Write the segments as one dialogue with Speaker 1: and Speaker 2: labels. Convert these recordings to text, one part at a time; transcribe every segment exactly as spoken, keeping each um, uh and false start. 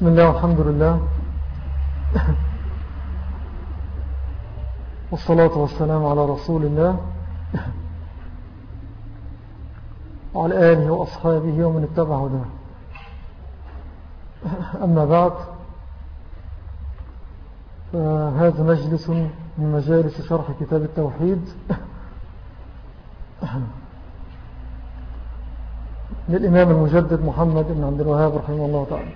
Speaker 1: بسم الله والحمد لله والصلاة والسلام على رسول الله وعلى آله وأصحابه ومن اتبع هداه. أما بعد، فهذا مجلس من مجالس شرح كتاب التوحيد للإمام المجدد محمد بن عبد الوهاب رحمه الله تعالى.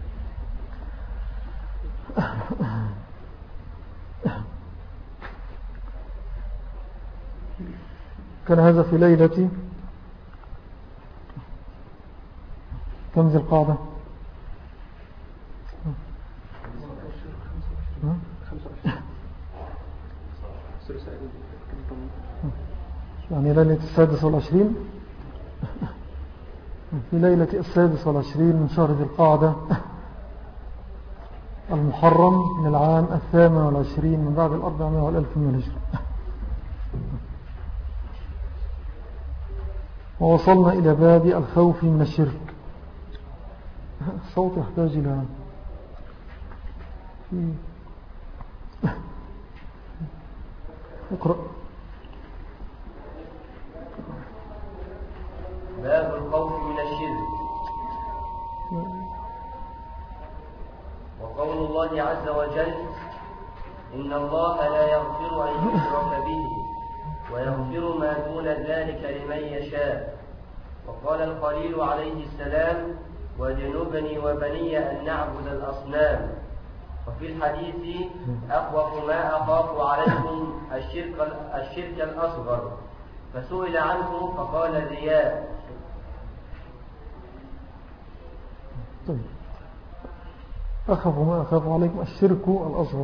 Speaker 1: كان هذا في ليلة كم ذي القعدة؟ يعني ليلة السادس والعشرين، في ليلة السادس والعشرين من شهر ذي القعدة المحرم من العام الثامن والعشرين من بعد الأربعمائة والألف من الهجرة. ووصلنا إلى باب الخوف من الشرك. الصوت يحتاج إلى اقرأ.
Speaker 2: باب الخوف من الشرك. وقول الله عز وجل: إن الله لا يغفر أن يشرك به ويغفر ما دون ذلك لمن يشاء. وقال الخليل عليه السلام: واجنبني وبني أن نعبد الأصنام. وفي الحديث: أخوف ما أخاف عليكم الشرك, الشرك الأصغر. فسئل عنه فقال: رياء.
Speaker 1: طيب، أخاف ما أخاف عليكم الشرك الأصغر.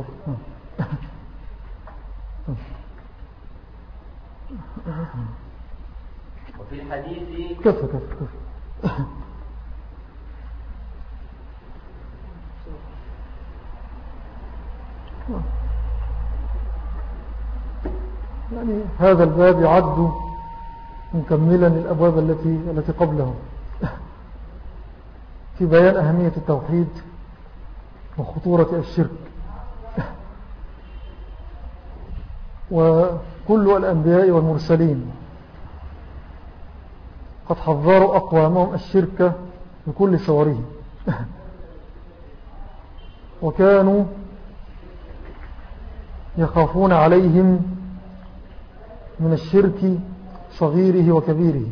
Speaker 2: وفي الحديث
Speaker 1: كفى كفى كفى يعني هذا الباب يعد مكملا للأبواب التي التي قبله في بيان أهمية التوحيد وخطورة الشرك. وكل الأنبياء والمرسلين قد حذروا أقوامهم الشرك بكل صوره، وكانوا يخافون عليهم من الشرك صغيره وكبيره.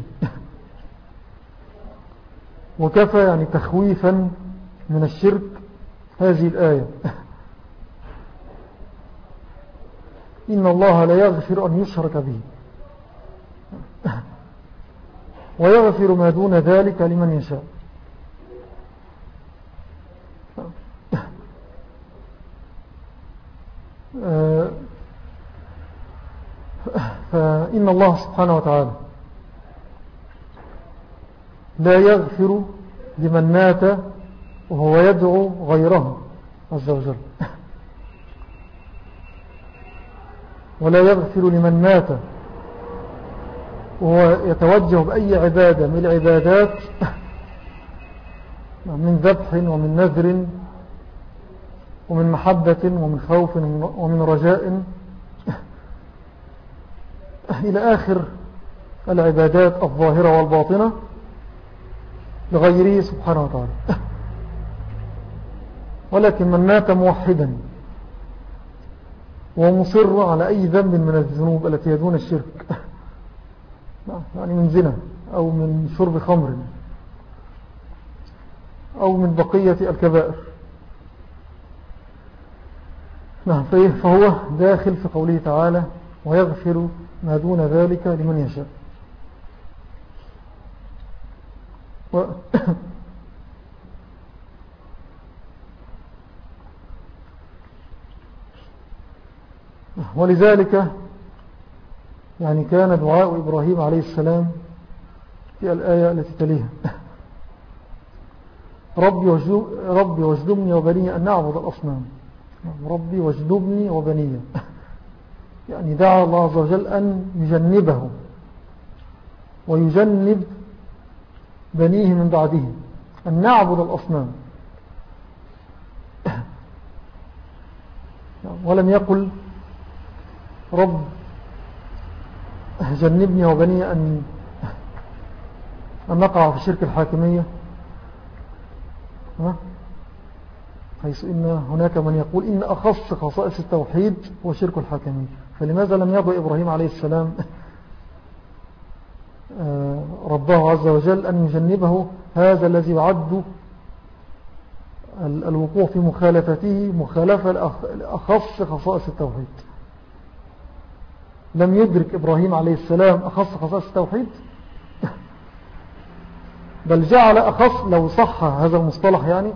Speaker 1: وكفى يعني تخويفا من الشرك هذه الآية: إن الله لا يغفر أن يشرك به ويغفر ما دون ذلك لمن يشاء. فإن الله سبحانه وتعالى لا يغفر لمن مات وهو يدعو غيره عز وجل، ولا يغفر لمن مات وهو يتوجه بأي عبادة من العبادات من ذبح ومن نذر ومن محبة ومن خوف ومن رجاء إلى آخر العبادات الظاهرة والباطنة لغيره سبحانه وتعالى. ولكن من مات موحدا ومصر على أي ذنب من الذنوب التي يدون الشرك، يعني من زنا أو من شرب خمر أو من بقية الكبائر، فهو داخل في قوله تعالى: ويغفر ما دون ذلك لمن يشاء. و ولذلك يعني كان دعاء إبراهيم عليه السلام في الآية التي تليها: ربي واجنبني وبني أن نعبد الأصنام. ربي واجنبني وبني، يعني دعا الله عز وجل أن يجنبه ويجنب بنيه من بعده أن نعبد الأصنام. ولم يقل رب جنبني وبني أن أن نقع في شرك الحاكمية، حيث إن هناك من يقول إن أخص خصائص التوحيد هو شرك الحاكمية. فلماذا لم يدعو إبراهيم عليه السلام ربه عز وجل أن يجنبه هذا الذي يعد الوقوع في مخالفته مخالفة لأخص خصائص التوحيد؟ لم يدرك إبراهيم عليه السلام أخص خصائص التوحيد، بل جعل أخص، لو صح هذا المصطلح يعني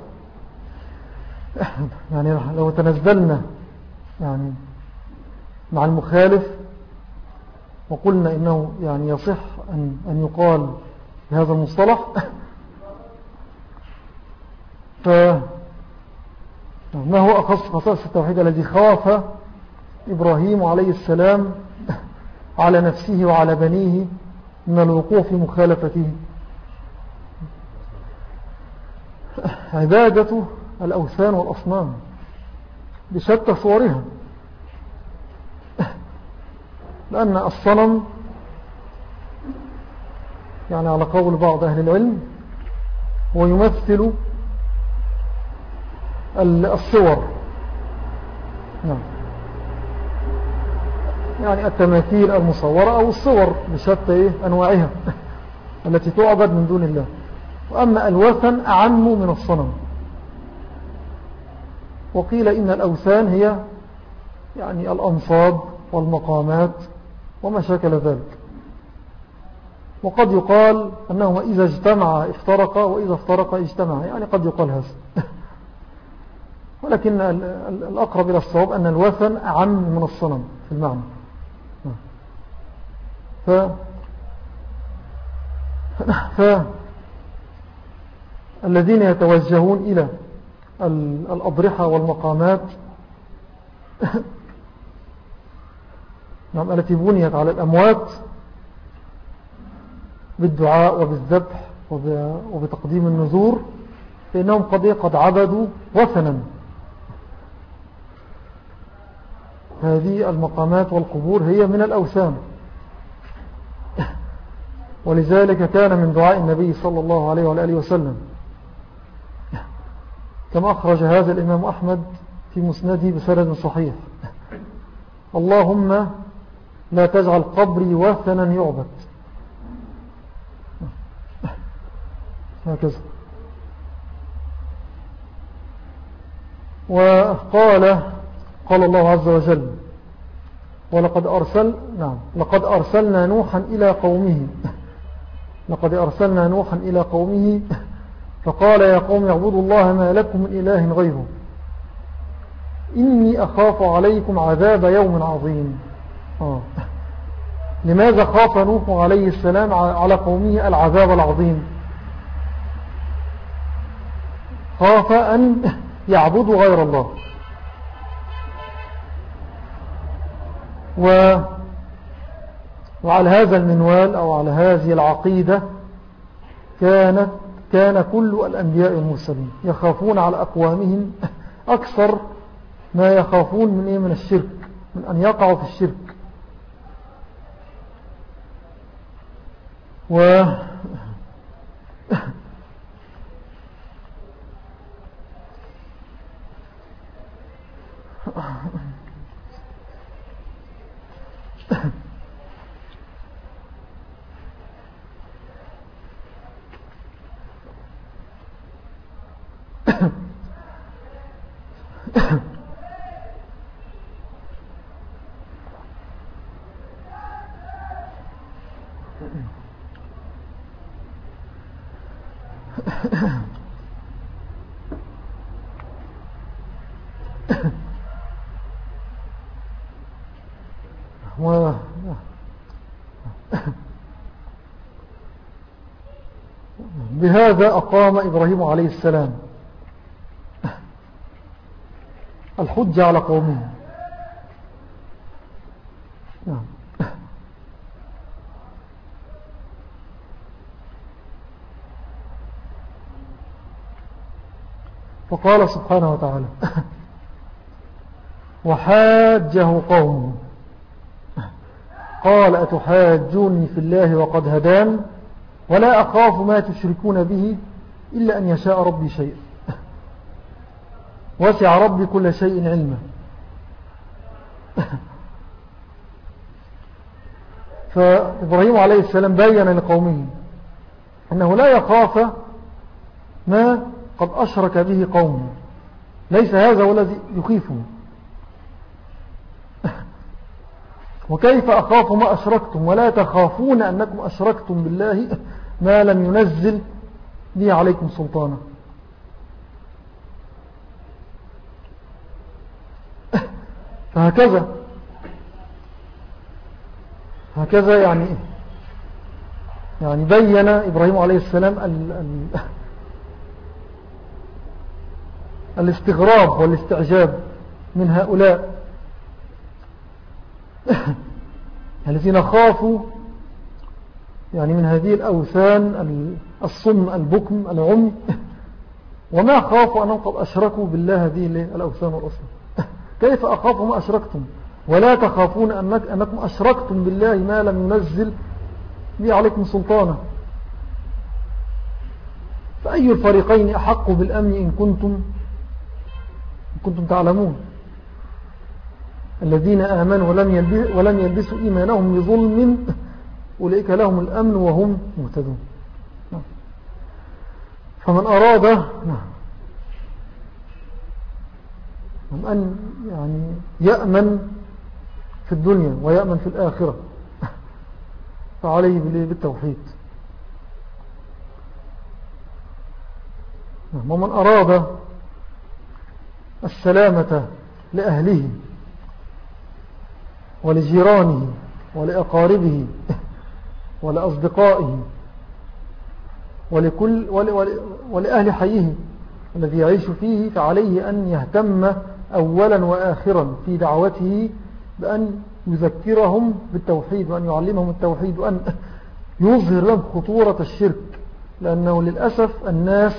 Speaker 1: يعني لو تنزلنا يعني مع المخالف وقلنا إنه يعني يصح أن, أن يقال بهذا المصطلح، فما هو أخص خصائص التوحيد الذي خاف إبراهيم عليه السلام على نفسه وعلى بنيه من الوقوع في مخالفته؟ عبادة الأوثان والأصنام بشتى صورها، لأن الصنم يعني على قول بعض أهل العلم هو يمثل الصور، نعم، يعني التماثيل المصورة أو الصور بشتى أنواعها التي تعبد من دون الله. وأما الوثن أعم من الصنم، وقيل إن الأوثان هي يعني الأنصاب والمقامات وما شاكل ذلك. وقد يقال أنهما إذا اجتمع افترقا وإذا افترقا اجتمع، يعني قد يقال هذا ولكن الأقرب إلى الصواب أن الوثن أعم من الصنم في المعنى. ف فالذين يتوجهون إلى الأضرحة والمقامات نعم التي بنيت على الأموات بالدعاء وبالذبح وبتقديم النذور، فإنهم قد قد عبدوا وثنا. هذه المقامات والقبور هي من الأوثان، ولذلك كان من دعاء النبي صلى الله عليه وآله وسلم كما أخرج هذا الإمام أحمد في مسنده بسند صحيح: اللهم لا تجعل قبري وثنا يعبد. هكذا. وقال قال الله عز وجل: ولقد أرسل نعم لقد أرسلنا نوحا إلى قومه لقد أرسلنا نوحا إلى قومه فقال يا قوم اعبدوا الله ما لكم من إله غيره إني أخاف عليكم عذاب يوم عظيم. آه. لماذا خاف نوح عليه السلام على قومه العذاب العظيم؟ خاف أن يعبدوا غير الله. و وعلى هذا المنوال أو على هذه العقيدة كانت كان كل الأنبياء المرسلين يخافون على أقوامهم أكثر ما يخافون من إيه؟ من الشرك، من أن يقعوا في الشرك. و و بهذا أقام إبراهيم عليه السلام الحجة على قومه. نعم. فقال سبحانه وتعالى: وحاجه قومه قال أتحاجوني في الله وقد هدان ولا أخاف ما تشركون به إلا أن يشاء ربي شيئا وسع ربي كل شيء علما. فإبراهيم عليه السلام بيّن لقومه أنه لا يخاف ما قد أشرك به قومه، ليس هذا هو الذي يخيفه. وكيف أخاف ما أشركتم ولا تخافون أنكم أشركتم بالله ما لم ينزل به عليكم سلطانا. فهكذا هكذا يعني يعني بيّن إبراهيم عليه السلام ال ال الاستغراب والاستعجاب من هؤلاء الذين خافوا يعني من هذه الأوثان الصم البكم العمي، وما خافوا أنهم قد أشركوا بالله هذه الأوثان والأصنام. كيف أخافوا ما أشركتم ولا تخافون أنك أنكم أشركتم بالله ما لم ينزل به عليكم سلطانا. فأي الفريقين أحق بالأمن إن كنتم, إن كنتم تعلمون؟ الذين آمنوا ولم يلبسوا إيمانهم بظلم أولئك لهم الأمن وهم مهتدون. فمن أراد أن يعني يأمن في الدنيا ويأمن في الآخرة فعليه بالتوحيد. ومن أراد السلامة لأهله ولجيرانه ولأقاربه ولأصدقائه ولكل ولأهل حيه الذي يعيش فيه، فعليه أن يهتم أولا وآخرا في دعوته بأن يذكرهم بالتوحيد وأن يعلمهم التوحيد وأن يظهر لهم خطورة الشرك. لأنه للأسف الناس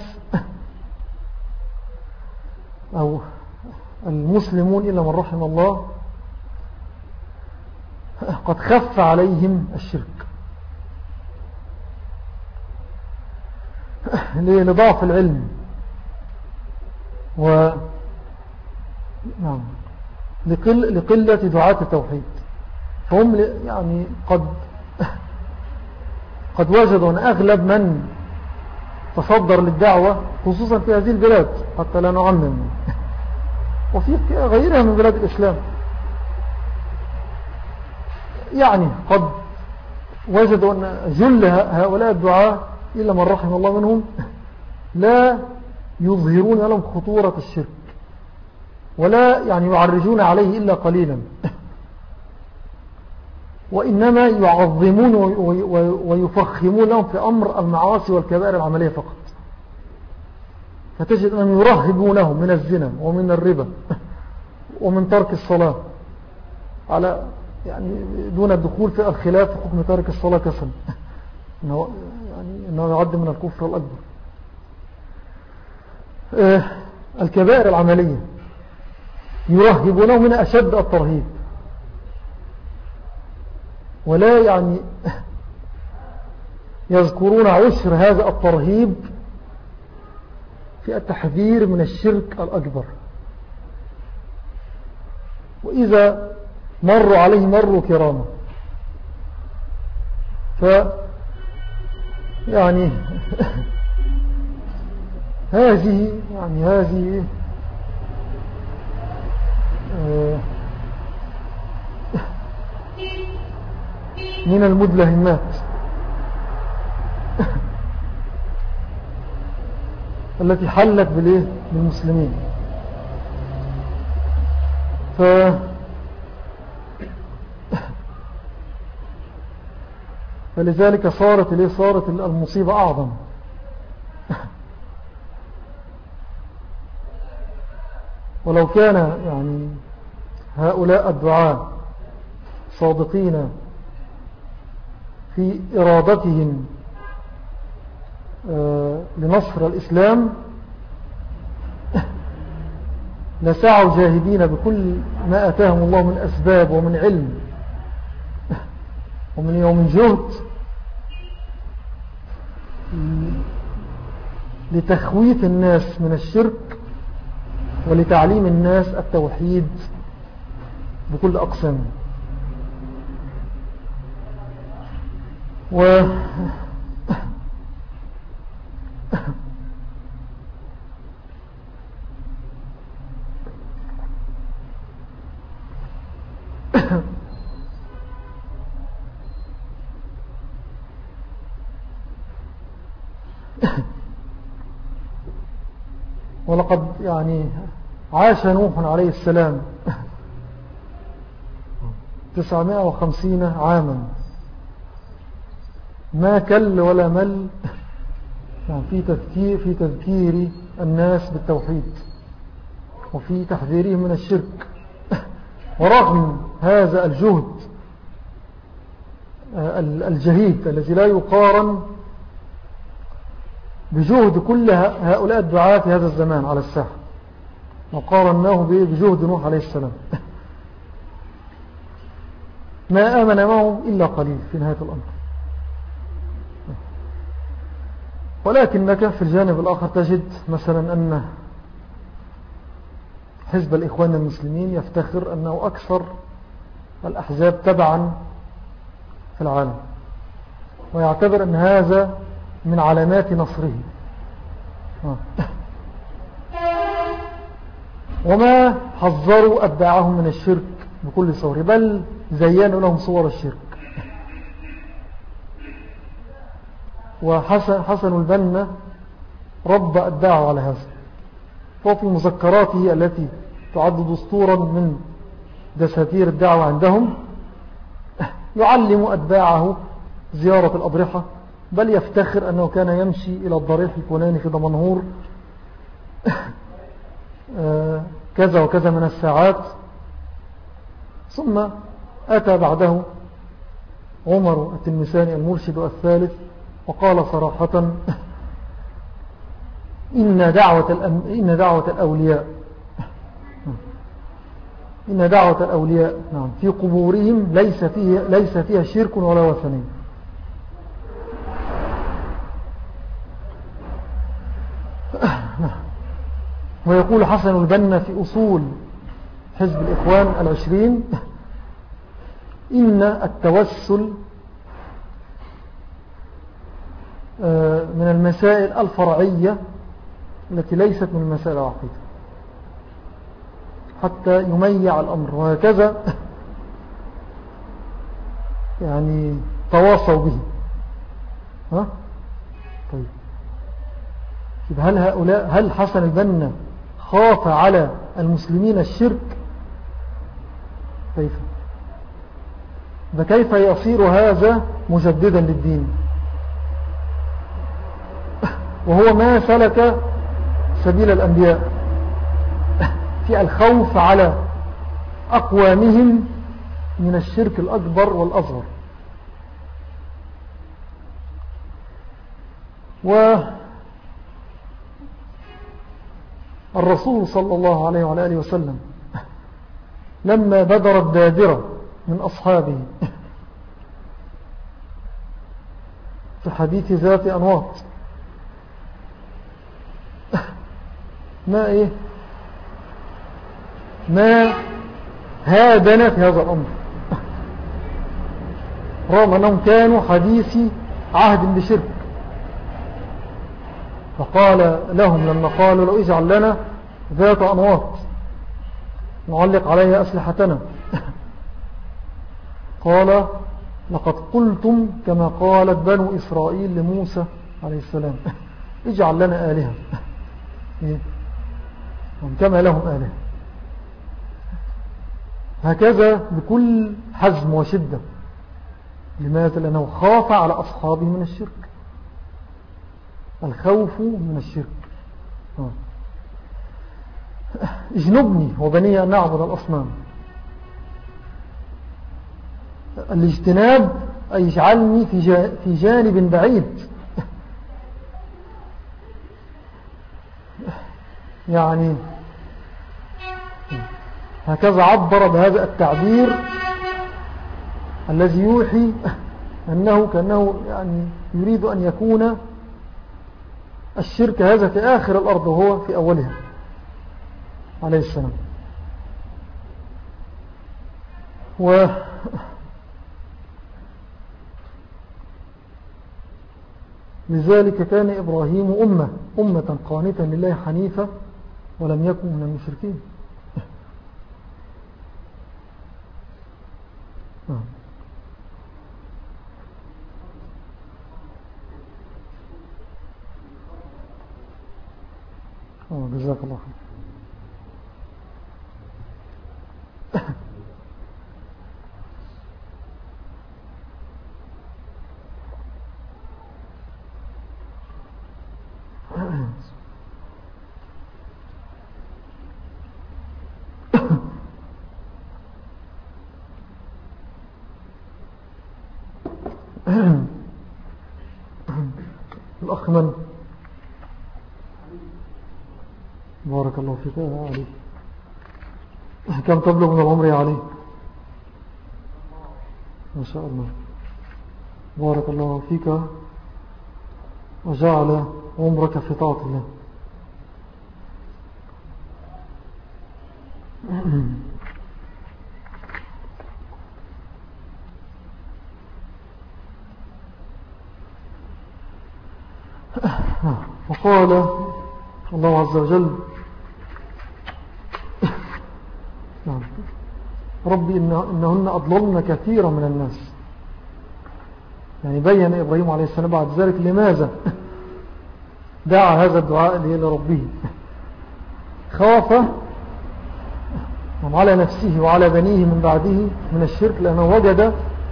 Speaker 1: أو المسلمون إلا من رحم الله قد خف عليهم الشرك لضعف العلم و نعم لقل لقلة دعاة التوحيد. فهم يعني قد قد وجدوا أن أغلب من تصدر للدعوة خصوصا في هذه البلاد حتى لا نعمم وفي غيرها من بلاد الإسلام يعني قد وجدوا أن جل هؤلاء الدعاة إلا من رحم الله منهم لا يظهرون لهم خطورة الشرك ولا يعني يعرجون عليه إلا قليلا، وإنما يعظمون ويفخمون لهم في أمر المعاصي والكبائر العملية فقط. فتجد أن يرهبونهم من الزنا ومن الربا ومن ترك الصلاة على يعني دون الدخول في الخلاف في حكم ترك الصلاة كسل إنه, يعني إنه يعد من الكفر الأكبر. آه الكبائر العملية يرهبونه من أشد الترهيب، ولا يعني يذكرون عشر هذا الترهيب في التحذير من الشرك الأكبر. وإذا مروا عليه مروا كرامة. ف يعني هذه يعني هذه من المدلهمات التي حلت بالمسلمين. ف فلذلك صارت ليه صارت المصيبة أعظم. ولو كان يعني هؤلاء الدعاة صادقين في إرادتهم لنصر الإسلام لسعوا جاهدين بكل ما أتاهم الله من أسباب ومن علم ومن يوم جهد لتخويف الناس من الشرك ولتعليم الناس التوحيد بكل أقسام. و ولقد يعني عاش نوح عليه السلام تسعمائة وخمسين عاما ما كل ولا مل يعني في تذكير, في تذكير الناس بالتوحيد وفي تحذيرهم من الشرك. ورغم هذا الجهد الجهيد الذي لا يقارن بجهد كل هؤلاء الدعاة في هذا الزمان على الساحة وقارناه بجهد نوح عليه السلام، ما آمن معهم إلا قليل في نهاية الأمر. ولكنك في الجانب الآخر تجد مثلا أن حزب الإخوان المسلمين يفتخر أنه أكثر الأحزاب تبعا في العالم، ويعتبر أن هذا من علامات نصره. وما حذروا أتباعهم من الشرك بكل صور، بل زينوا لهم صور الشرك. وحسن حسن البنا رب أتباعه على هذا، وفي مذكراته التي تعد دستورا من دساتير الدعوة عندهم يعلم أتباعه زيارة الأضرحة، بل يفتخر أنه كان يمشي إلى الضريح الفلاني في دمنهور كذا وكذا من الساعات. ثم أتى بعده عمر التلمساني المرشد الثالث وقال صراحة إن دعوة, الأم... إن دعوة الأولياء إن دعوة الأولياء نعم في قبورهم ليس فيها, ليس فيها شرك ولا وثنين. ويقول حسن البنا في أصول حزب الإخوان العشرين إن التوسل من المسائل الفرعية التي ليست من المسائل العقيدة حتى يميع الأمر، وهكذا يعني تواصوا به. ها؟ طيب هل هؤلاء هل حسن البنا خاف على المسلمين الشرك؟ كيف فكيف يصير هذا مجددا للدين وهو ما سلك سبيل الأنبياء في الخوف على أقوامهم من الشرك الأكبر والأصغر. والرسول صلى الله عليه وعلى آله وسلم لما بدر الدابرة من أصحابه في حديث ذات أنواط ما إيه ما هادنا في هذا الأمر، رغم أنهم كانوا حديثي عهد بشرك. فقال لهم لما قالوا لو اجعل لنا ذات أنواط نعلق عليها أسلحتنا قال لقد قلتم كما قالت بنو إسرائيل لموسى عليه السلام اجعل لنا آلهة كما لهم آلهة. هكذا بكل حزم وشدة. لماذا؟ لأنه خاف على أصحابه من الشرك، الخوف من الشرك. اجنبني وبني أن نعبد الأصنام. الاجتناب أي يجعلني في جانب بعيد، يعني هكذا عبر بهذا التعبير الذي يوحي أنه كأنه يعني يريد أن يكون الشرك هذا في آخر الأرض وهو في أولها عليه السلام. و لذلك كان إبراهيم أمة أمة قانتا لله حنيفة ولم يكن من المشركين. آه جزاك الله خير. الأخ من بارك الله فيك يا علي، كم تبلغ من العمر يا علي؟ ما شاء الله، بارك الله فيك وجعل عمرك في طاعة الله. وقال الله عز وجل ربي إنهن أضللن كثيرا من الناس. يعني بيّن إبراهيم عليه السلام بعد ذلك لماذا دعا هذا الدعاء لربه، خاف على نفسه وعلى بنيه من بعده من الشرك، لأنه وجد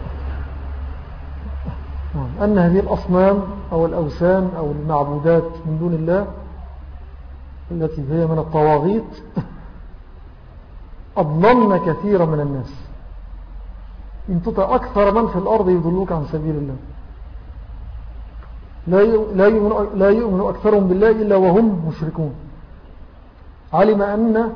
Speaker 1: أن هذه الأصنام أو الأوثان أو المعبودات من دون الله التي هي من الطواغيت أضللن كثيرا من الناس. إن تطع أكثر من في الأرض يضلوك عن سبيل الله. لا يؤمن, لا يؤمن أكثرهم بالله إلا وهم مشركون. علم أن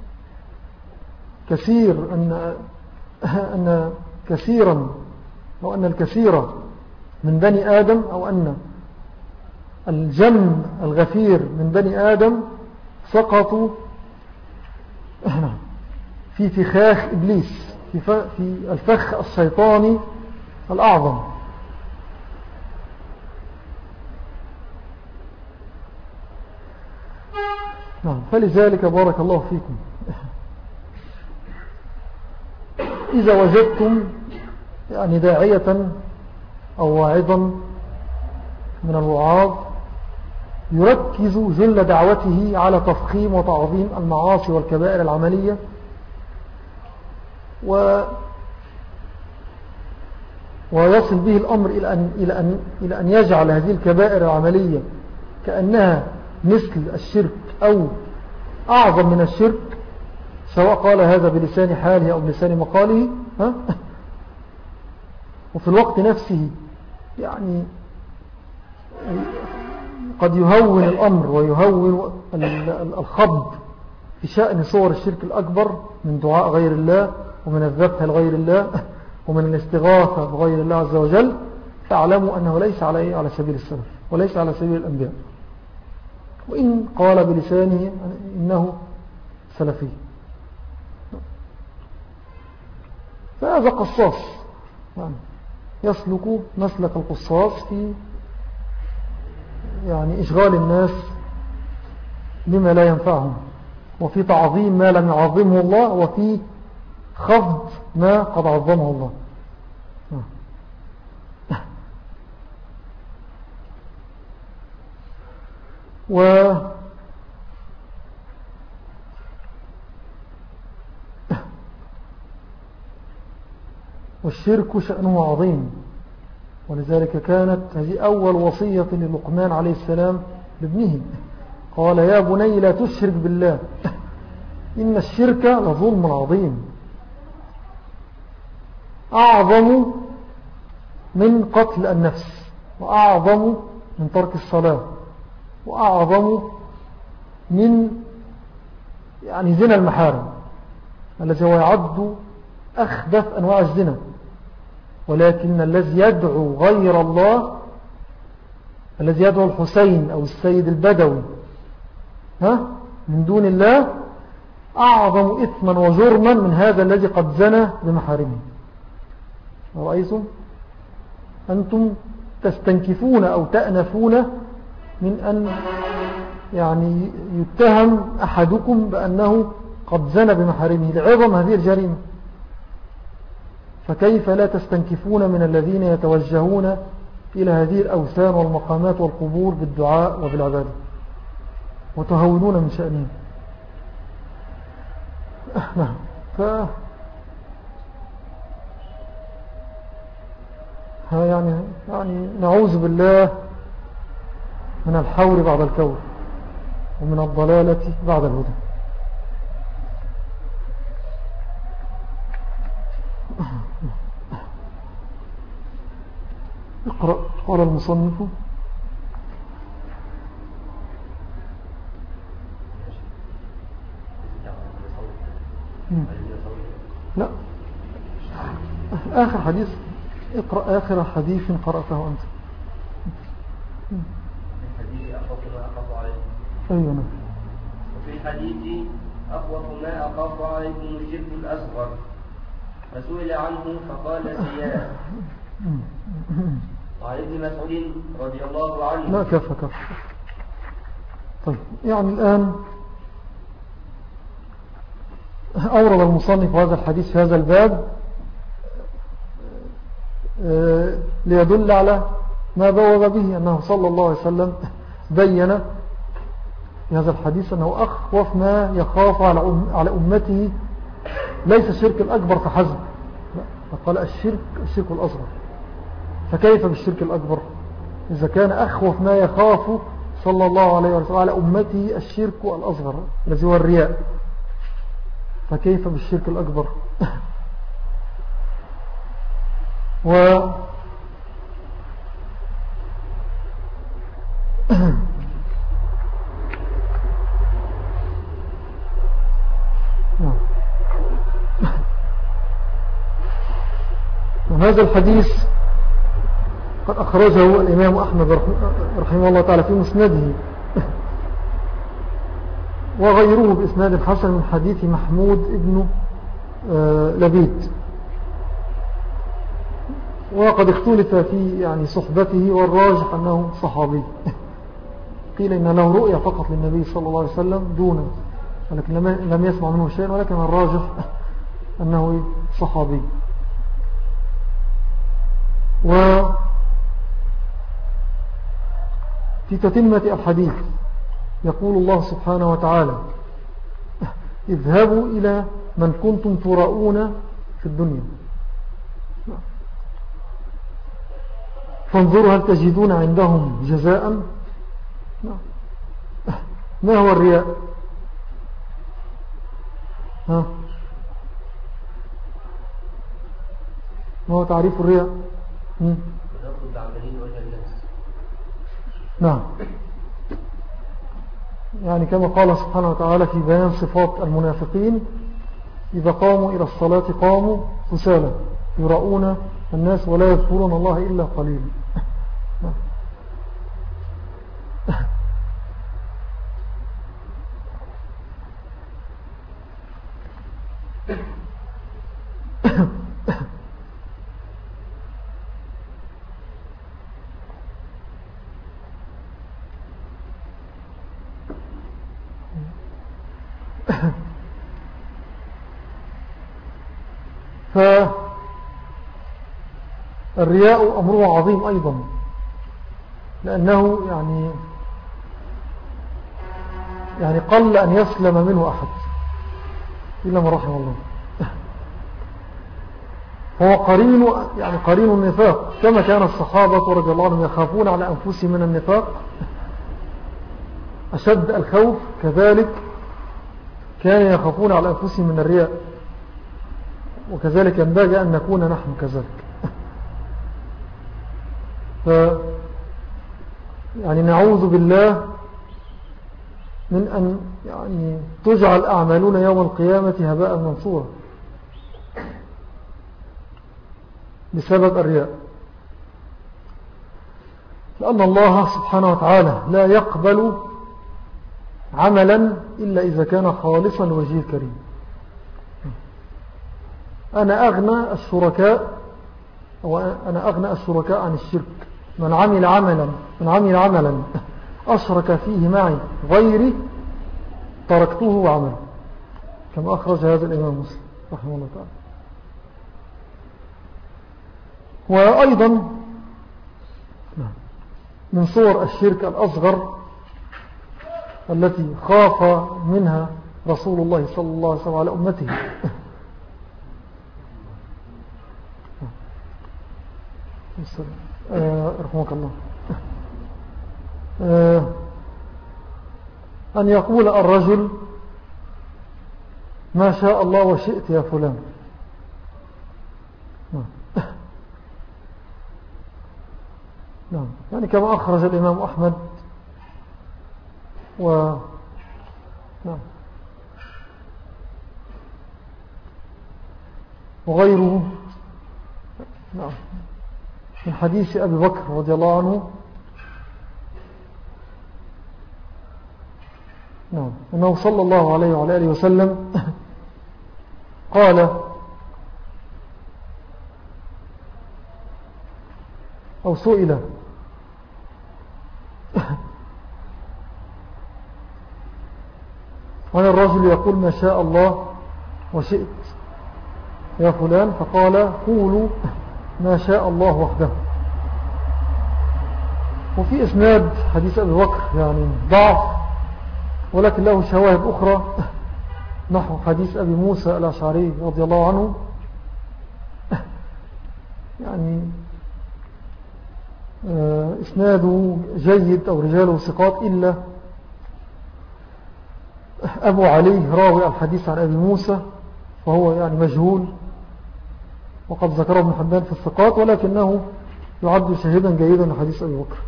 Speaker 1: كثير أن, أن كثيرا أو أن الكثير من بني آدم أو أن الجم الغفير من بني آدم سقطوا في فخاخ إبليس، في الفخ الشيطاني الأعظم. فلذلك بارك الله فيكم إذا وجدتم يعني داعية أو واعظا من الوعاظ يركز جل دعوته على تفخيم وتعظيم المعاصي والكبائر العملية، و ويصل به الأمر إلى أن, إلى أن, إلى أن يجعل هذه الكبائر العملية كأنها مثل الشرك أو أعظم من الشرك، سواء قال هذا بلسان حاله أو بلسان مقاله، ها؟ وفي الوقت نفسه يعني قد يهون الأمر ويهون الخض في شأن صور الشرك الأكبر من دعاء غير الله ومن الذبح لغير الله ومن الاستغاثة بغير الله عز وجل. فاعلموا أنه ليس عليه على سبيل السلف وليس على سبيل الأنبياء، وإن قال بلسانه إنه سلفي. فهذا قصاص يعني يسلك مسلك القصاص في يعني إشغال الناس بما لا ينفعهم، وفي تعظيم ما لم يعظمه الله، وفي خفض ما قد عظمه الله. و والشرك شأنه عظيم، ولذلك كانت هذه أول وصية للقمان عليه السلام لابنه، قال يا بني لا تشرك بالله إن الشرك لظلم عظيم، أعظم من قتل النفس، وأعظم من ترك الصلاة، وأعظم من يعني زنا المحارم. الذي هو يعد أخبث أنواع الزنا، ولكن الذي يدعو غير الله، الذي يدعو الحسين أو السيد البدوي ها من دون الله أعظم إثما وجرما من هذا الذي قد زنى بمحارمه. رأيتم أنتم تستنكفون أو تأنفون من أن يعني يتهم أحدكم بأنه قد زنى بمحارمه لعظم هذه الجريمة، فكيف لا تستنكفون من الذين يتوجهون إلى هذه الأوثان والمقامات والقبور بالدعاء وبالعبادة وتهونون من شأنهم. نعم. ف يعني يعني نعوذ بالله من الحور بعد الكور ومن الضلالة بعد الهدى. اقرأ. قال المصنف لا آخر حديث، اقرأ آخر حديث قرأته أنت.
Speaker 2: الحديث أخوف ما أخاف عليكم.
Speaker 1: أيوة.
Speaker 2: وفي الحديث أخوف ما أخاف عليكم الشرك الأصغر، فسئل عنه فقال زياد. وعن ابن مسعود رضي الله عنه.
Speaker 1: لا كفى كفى. طيب يعني الآن أورد المصنف هذا الحديث في هذا الباب ليدل على ما بوب به، أنه صلى الله عليه وسلم بين في هذا الحديث أنه أخوف ما يخاف على أمته ليس الشرك الأكبر فحسب، فقال الشرك الشرك الأصغر. فكيف بالشرك الأكبر إذا كان أخوف ما يخاف صلى الله عليه وسلم على أمته الشرك الأصغر الذي هو الرياء، فكيف بالشرك الأكبر؟ و هذا الحديث قد أخرجه الإمام أحمد رحمه الله تعالى في مسنده وغيره بإسناد حسن من حديث محمود ابن لبيد، وقد اختلف في يعني صحبته، والراجح أنه صحابي. قيل إن له رؤية فقط للنبي صلى الله عليه وسلم دونه، ولكن لم يسمع منه شيء، ولكن الراجح أنه صحابي. وفي تتمة الحديث يقول الله سبحانه وتعالى: اذهبوا إلى من كنتم تراؤون في الدنيا فانظروا هل تجدون عندهم جزاء. ما هو الرياء؟ ها؟ ما هو تعريف الرياء؟ نعم، يعني كما قال سبحانه وتعالى في بيان صفات المنافقين: إذا قاموا إلى الصلاة قاموا كسالى يراؤون الناس ولا يذكرون الله إلا قليلا. فالرياء أمره عظيم أيضا، لأنه يعني يعني قل أن يسلم منه أحد إلا من رحمه الله. هو قرين يعني قرين النفاق، كما كان الصحابة رضي الله عنهم يخافون على أنفسهم من النفاق أشد الخوف، كذلك كانوا يخافون على أنفسهم من الرياء، وكذلك ينبغي أن نكون نحن كذلك. ف يعني نعوذ بالله من أن يعني تجعل أعمالنا يوم القيامة هباء منصورا بسبب الرياء. لأن الله سبحانه وتعالى لا يقبل عملا إلا إذا كان خالصا لوجهه الكريم. أنا أغنى الشركاء أو أنا أغنى الشركاء عن الشرك من عمل عملا من عمل عملا أشرك فيه معي غيري تركته وعمله، كما أخرج هذا الإمام مسلم رحمه الله تعالى. وأيضا من صور الشرك الأصغر التي خاف منها رسول الله صلى الله عليه وسلم على أمته آه رحمك الله آه أن يقول الرجل ما شاء الله وشئت يا فلان. نعم، يعني كما أخرج الإمام أحمد و نعم وغيره نعم من حديث أبي بكر رضي الله عنه نعم أنه صلى الله عليه وعلى آله وسلم قال أو سئل عن الرجل يقول ما شاء الله وشئت يا فلان، فقال قولوا ما شاء الله وحده. وفي إسناد حديث أبي بكر يعني ضعف، ولكن له شواهد أخرى نحو حديث أبي موسى الأشعري رضي الله عنه يعني إسناده جيد أو رجاله ثقات، إلا أبو علي راوي الحديث عن أبي موسى فهو يعني مجهول، وقد ذكره ابن حبان في الثقات، ولكنه يعد شاهدا جيدا لحديث أبي بكر.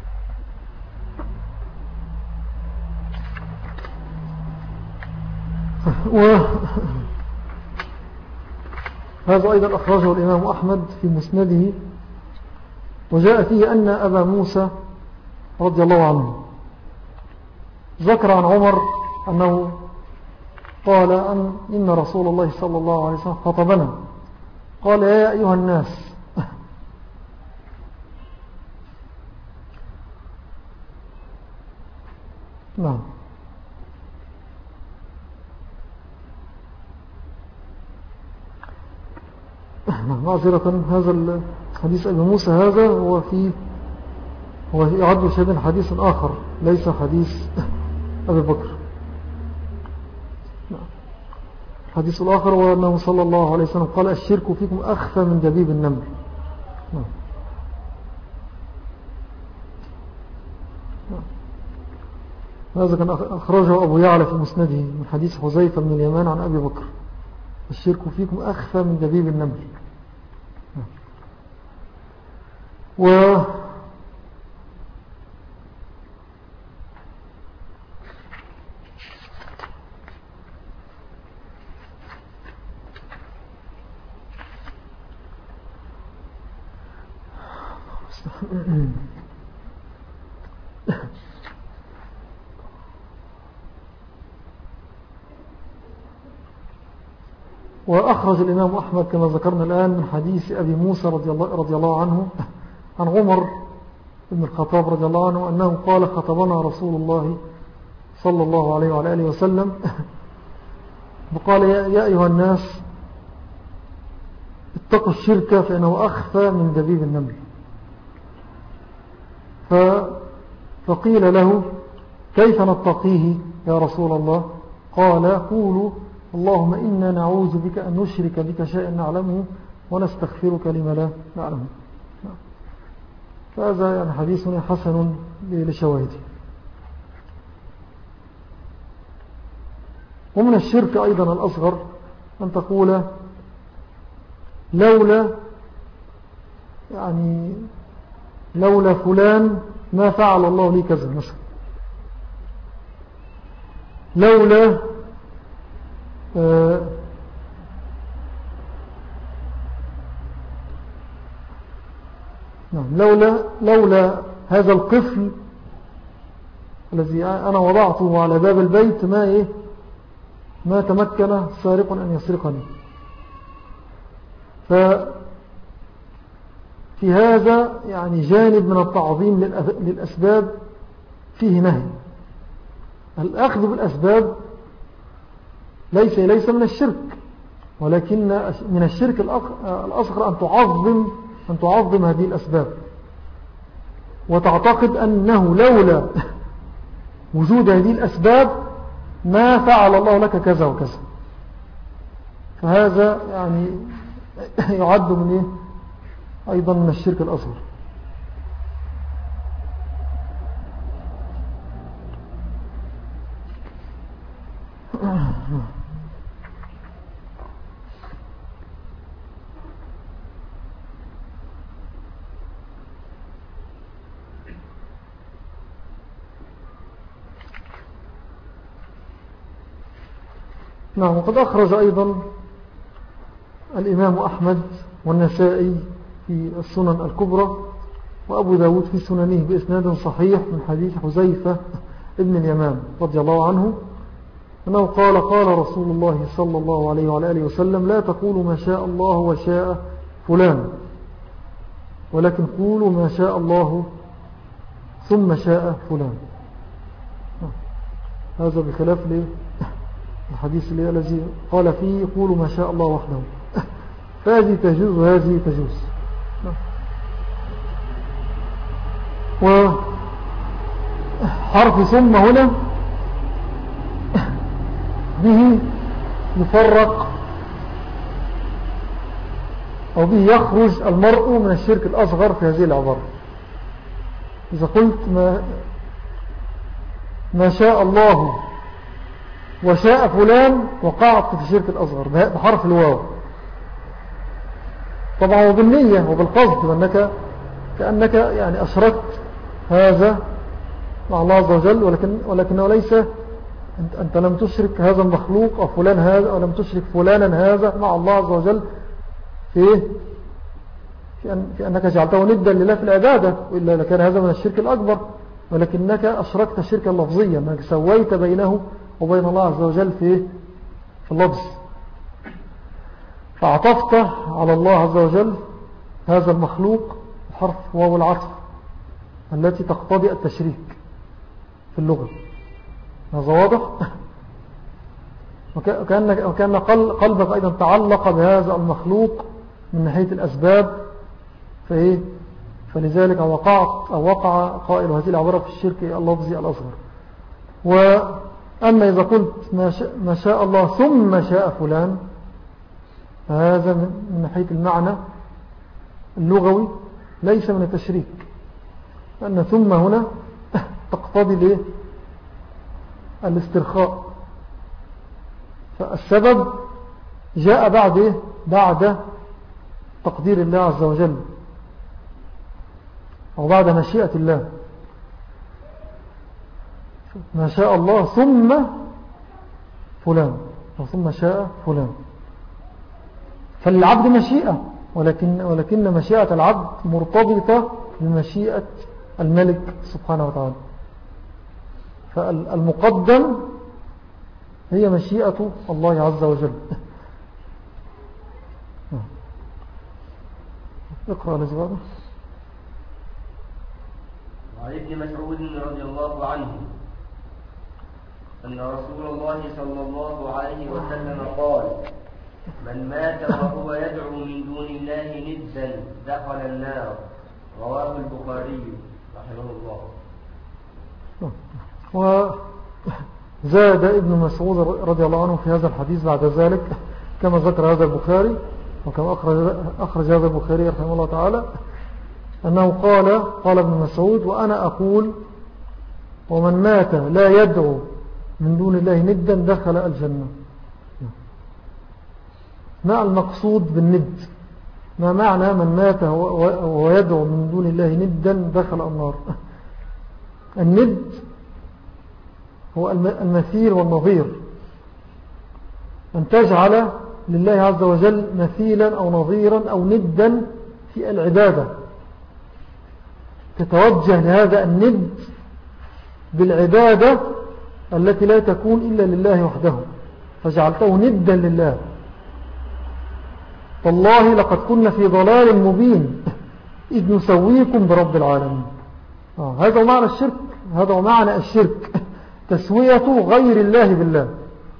Speaker 1: هذا أيضا أخرجه الإمام أحمد في مسنده، وجاء فيه أن أبا موسى رضي الله عنه ذكر عن عمر أنه قال أن إن رسول الله صلى الله عليه وسلم خطبنا قال يا أيها الناس نعم معذرة، هذا الحديث أبي موسى هذا هو في هو يعد شبه حديث آخر ليس حديث أبي بكر. الحديث الآخر هو أنه صلى الله عليه وسلم قال الشرك فيكم أخفى من دبيب النمل. هذا كان أخرجه أبو يعلى في مسنده من حديث حذيفة بن اليمان عن أبي بكر الشرك فيكم أخفى من دبيب النمل. و وأخرج الإمام أحمد كما ذكرنا الآن من حديث أبي موسى رضي الله, رضي الله عنه عن عمر بن الخطاب رضي الله عنه أنه قال خطبنا رسول الله صلى الله عليه وعلى آله وسلم وقال يا أيها الناس اتقوا الشرك فإنه أخفى من دبيب النمل. فقيل له كيف نتقيه يا رسول الله؟ قال قولوا اللهم إنا نعوذ بك أن نشرك بك شيئا نعلمه ونستغفرك لما لا نعلمه. فهذا يعني حديث حسن لشواهده. ومن الشرك أيضا الأصغر أن تقول لولا يعني لولا فلان ما فعل الله لي كذا مثلا. لولا آه نعم لولا لولا هذا القفل الذي أنا وضعته على باب البيت ما إيه ما تمكن سارق أن يسرقني. ففي هذا يعني جانب من التعظيم للأسباب فيه نهي. الأخذ بالأسباب ليس ليس من الشرك، ولكن من الشرك الأصغر أن تعظم أن تعظم هذه الأسباب وتعتقد أنه لولا وجود هذه الأسباب ما فعل الله لك كذا وكذا. فهذا يعني يعد من إيه؟ أيضا من الشرك الأصغر. نعم. وقد أخرج أيضا الإمام أحمد والنسائي في السنن الكبرى وأبو داود في سننه بإسناد صحيح من حديث حذيفة ابن اليمان رضي الله عنه أنه قال قال رسول الله صلى الله عليه وعلى آله وسلم لا تقولوا ما شاء الله وشاء فلان ولكن قولوا ما شاء الله ثم شاء فلان. هذا بخلاف الحديث الذي قال فيه قولوا ما شاء الله وحده. فهذه تجوز وهذه تجوز. وحرف ثم هنا به يفرق أو به يخرج المرء من الشرك الأصغر في هذه العبارة. إذا قلت ما, ما شاء الله وشاء فلان وقعت في الشرك الأصغر بحرف الواو طبعا وبالنية وبالقصد وأنك كأنك يعني أشركت هذا مع الله عز وجل، ولكن ولكنه ليس أنت لم تشرك هذا المخلوق أو فلان هذا أو لم تشرك فلانا هذا مع الله عز وجل في في, أن في أنك جعلته ندا لله في العبادة، وإلا لكان هذا من الشرك الأكبر، ولكنك أشركت شركا لفظيا أنك سويت بينه وبين الله عز وجل في في اللفظ، فعطفت على الله عز وجل هذا المخلوق حرف واو العطف التي تقتضي التشريك في اللغة. هذا واضح؟ وكأن, وكأن قلبك أيضا تعلق بهذا المخلوق من ناحية الأسباب، فإيه؟ فلذلك وقعت أو وقع قائل هذه العبارة في الشرك اللفظي الأصغر. وأما إذا قلت ما شاء, ما شاء الله ثم شاء فلان، فهذا من ناحية المعنى اللغوي ليس من التشريك، لأن ثم هنا تقتضي ليه الاسترخاء، فالسبب جاء بعد إيه؟ بعد تقدير الله عز وجل أو بعد مشيئة الله. ما شاء الله ثم فلان أو ثم شاء فلان، فالعبد مشيئة، ولكن, ولكن مشيئة العبد مرتبطة بمشيئة الملك سبحانه وتعالى، فالمقدم هي مشيئة الله عز وجل. اقرأ الأجواب.
Speaker 2: وعن ابن مسعود رضي الله عنه أن رسول الله صلى الله عليه وسلم قال من مات وهو يدعو من دون الله ندا دخل النار، رواه البخاري رحمه الله.
Speaker 1: وزاد ابن مسعود رضي الله عنه في هذا الحديث بعد ذلك كما ذكر هذا البخاري وكما أخرج, أخرج هذا البخاري رحمه الله تعالى أنه قال قال ابن مسعود وأنا أقول ومن مات لا يدعو من دون الله ندا دخل الجنة. ما المقصود بالند؟ ما معنى من مات ويدعو من دون الله ندا دخل النار؟ الند هو المثيل والنظير، أن تجعل لله عز وجل مثيلا أو نظيرا أو ندا في العبادة، تتوجه لهذا الند بالعبادة التي لا تكون إلا لله وحده، فجعلته ندا لله. والله لقد كنا في ضلال مبين إذ نسويكم برب العالمين. آه هذا معنى الشرك، هذا معنى الشرك، تسوية غير الله بالله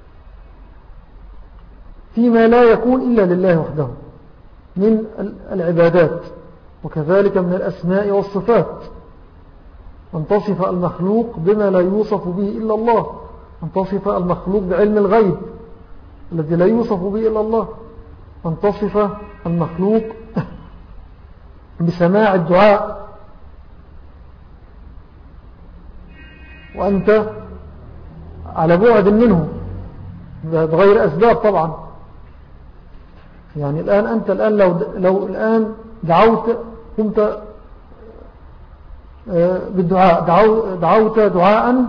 Speaker 1: فيما لا يكون إلا لله وحده من العبادات، وكذلك من الأسماء والصفات، أن تصف المخلوق بما لا يوصف به إلا الله، أن تصف المخلوق بعلم الغيب الذي لا يوصف به إلا الله، أن تصف المخلوق بسماع الدعاء وأنت على بعد منه بغير أسباب طبعا. يعني الآن أنت الآن لو, لو الآن دعوت كنت بالدعاء دعوت دعاء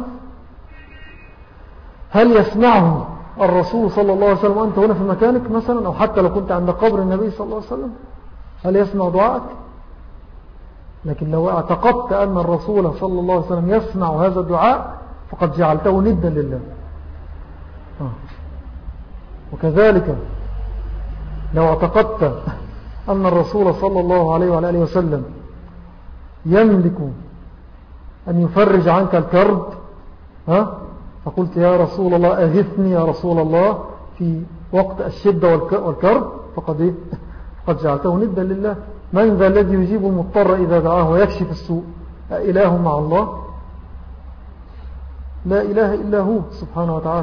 Speaker 1: هل يسمعه الرسول صلى الله عليه وسلم وأنت هنا في مكانك مثلا، أو حتى لو كنت عند قبر النبي صلى الله عليه وسلم هل يسمع دعاءك؟ لكن لو اعتقدت أن الرسول صلى الله عليه وسلم يسمع هذا الدعاء فقد جعلته ندا لله. آه. وكذلك لو اعتقدت أن الرسول صلى الله عليه وعلى آله وسلم يملك أن يفرج عنك الكرب، ها؟ فقلت يا رسول الله أغثني يا رسول الله في وقت الشدة والكرب، فقد, إيه؟ فقد جعلته ندا لله. من ذا الذي يجيب المضطر إذا دعاه ويكشف السوء؟ أإله مع الله؟ لا إله إلا هو سبحانه وتعالى.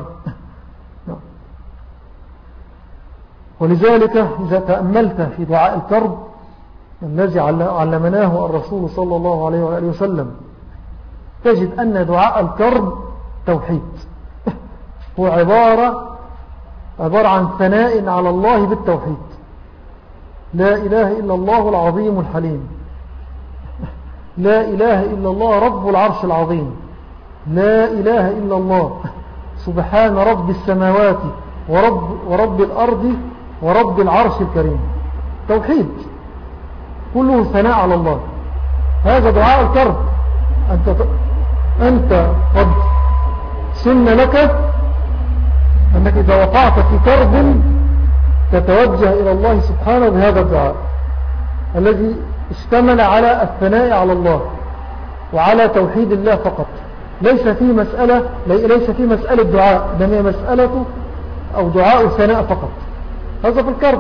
Speaker 1: ولذلك إذا تأملت في دعاء الكرب الذي علمناه الرسول صلى الله عليه وآله وسلم تجد أن دعاء الكرب توحيد، هو عبارة, عبارة عن ثناء على الله بالتوحيد. لا إله إلا الله العظيم الحليم، لا إله إلا الله رب العرش العظيم، لا إله إلا الله سبحان رب السماوات ورب, ورب الأرض ورب العرش الكريم. توحيد كله ثناء على الله. هذا دعاء الكرب. أنت, أنت قد سن لك أنك إذا وقعت في كرب تتوجه إلى الله سبحانه بهذا الدعاء الذي اشتمل على الثناء على الله وعلى توحيد الله فقط. ليس في مسألة ليس في مسألة دعاء، بل هي مسألة أو دعاء ثناء فقط. هذا في الكرب.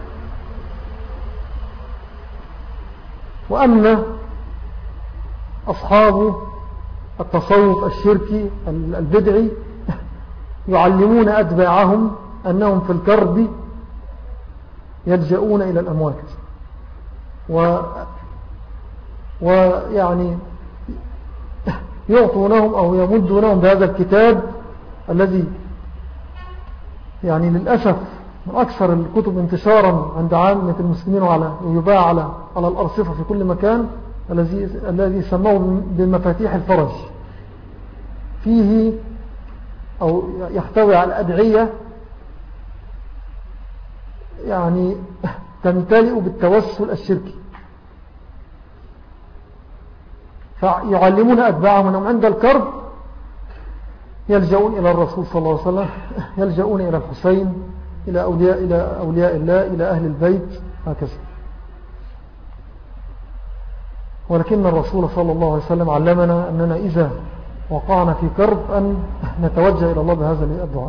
Speaker 1: وأما أصحاب التصوف الشركي البدعي يعلمون أتباعهم أنهم في الكرب يلجؤون إلى الأموات، و ويعني يعطونهم أو يمدونهم بهذا الكتاب الذي يعني للأسف من أكثر الكتب انتشارا عند عامة المسلمين وعلى ويباع على على الأرصفة في كل مكان، الذي الذي سموه بمفاتيح الفرج. فيه أو يحتوي على أدعية يعني تمتلئ بالتوسل الشركي، فيعلمون أتباعهم أنهم عند الكرب يلجؤون إلى الرسول صلى الله عليه وسلم، يلجؤون إلى الحسين، إلى أولياء, إلى أولياء الله، إلى أهل البيت، هكذا. ولكن الرسول صلى الله عليه وسلم علمنا أننا إذا وقعنا في كرب أن نتوجه إلى الله بهذا الدعاء.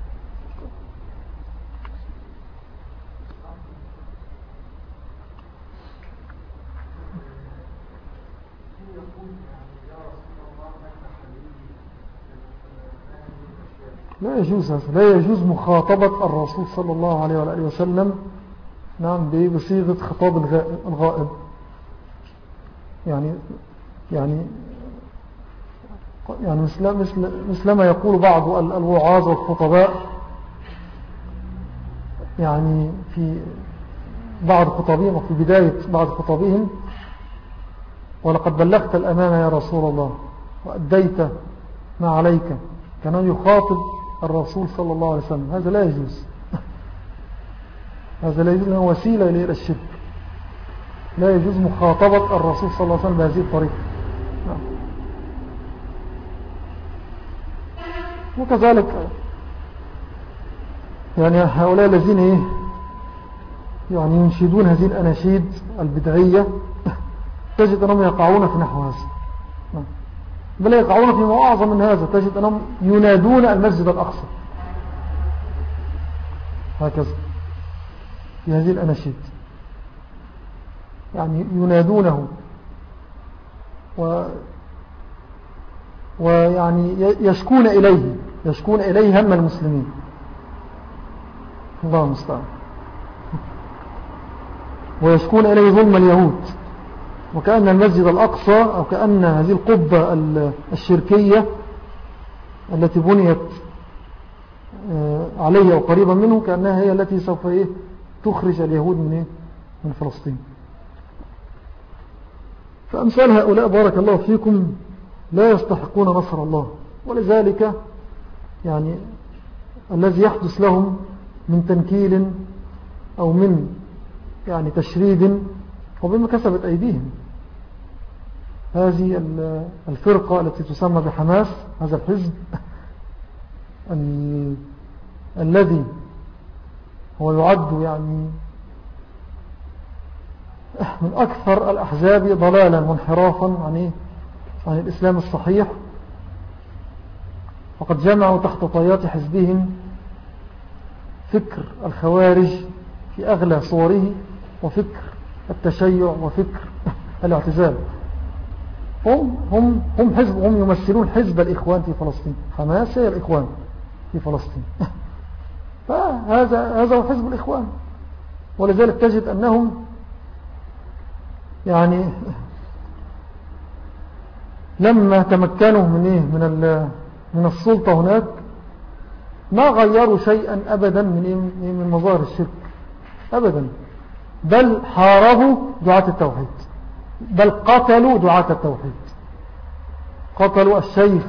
Speaker 1: لا يجوز هذا، لا يجوز مخاطبة الرسول صلى الله عليه وآله وسلم نعم بصيغة خطاب الغائب. يعني يعني يعني مثل مثل مثل ما يقول بعض الوعاظ والخطباء يعني في بعض خطابهم وفي بداية بعض خطابهم: ولقد بلغت الأمانة يا رسول الله وأديت ما عليك كان يخاطب الرسول صلى الله عليه وسلم، هذا لا يجوز. هذا لا يجوز، لأنه وسيلة إلى الشرك. لا يجوز مخاطبة الرسول صلى الله عليه وسلم بهذه الطريقة. وكذلك يعني هؤلاء الذين إيه يعني ينشدون هذه الأناشيد البدعية تجد أنهم يقعون في نحو هذا، بل يقعون في أعظم من هذا. تجد أنهم ينادون المسجد الأقصى هكذا في هذه الأناشيد، يعني ينادونه و ويعني يشكون إليه يشكون إليه هم المسلمين. الله المستعان. ويشكون إليه ظلم اليهود، وكأن المسجد الأقصى أو كأن هذه القبة الشركية التي بنيت عليه أو قريبا منه كأنها هي التي سوف إيه تخرج اليهود من, من فلسطين. فأمثال هؤلاء بارك الله فيكم لا يستحقون نصر الله، ولذلك يعني الذي يحدث لهم من تنكيل أو من يعني تشريد وبما كسبت أيديهم. هذه الفرقة التي تسمى بحماس، هذا الحزب الذي هو يعد يعني من أكثر الأحزاب ضلالا وانحرافا عن, عن الإسلام الصحيح، وقد جمعوا تحت طيات حزبهم فكر الخوارج في أغلى صوره، وفكر التشيع، وفكر الاعتزال. هم, هم, هم, حزب هم يمثلون حزب الإخوان في فلسطين. حماس هي الإخوان في فلسطين. فهذا هذا هو حزب الإخوان. ولذلك تجد أنهم يعني لما تمكنوا من إيه من من السلطة هناك ما غيروا شيئا أبدا من إيه من مظاهر الشرك أبدا، بل حاربوا دعاة التوحيد، بل قتلوا دعاة التوحيد. قتلوا الشيخ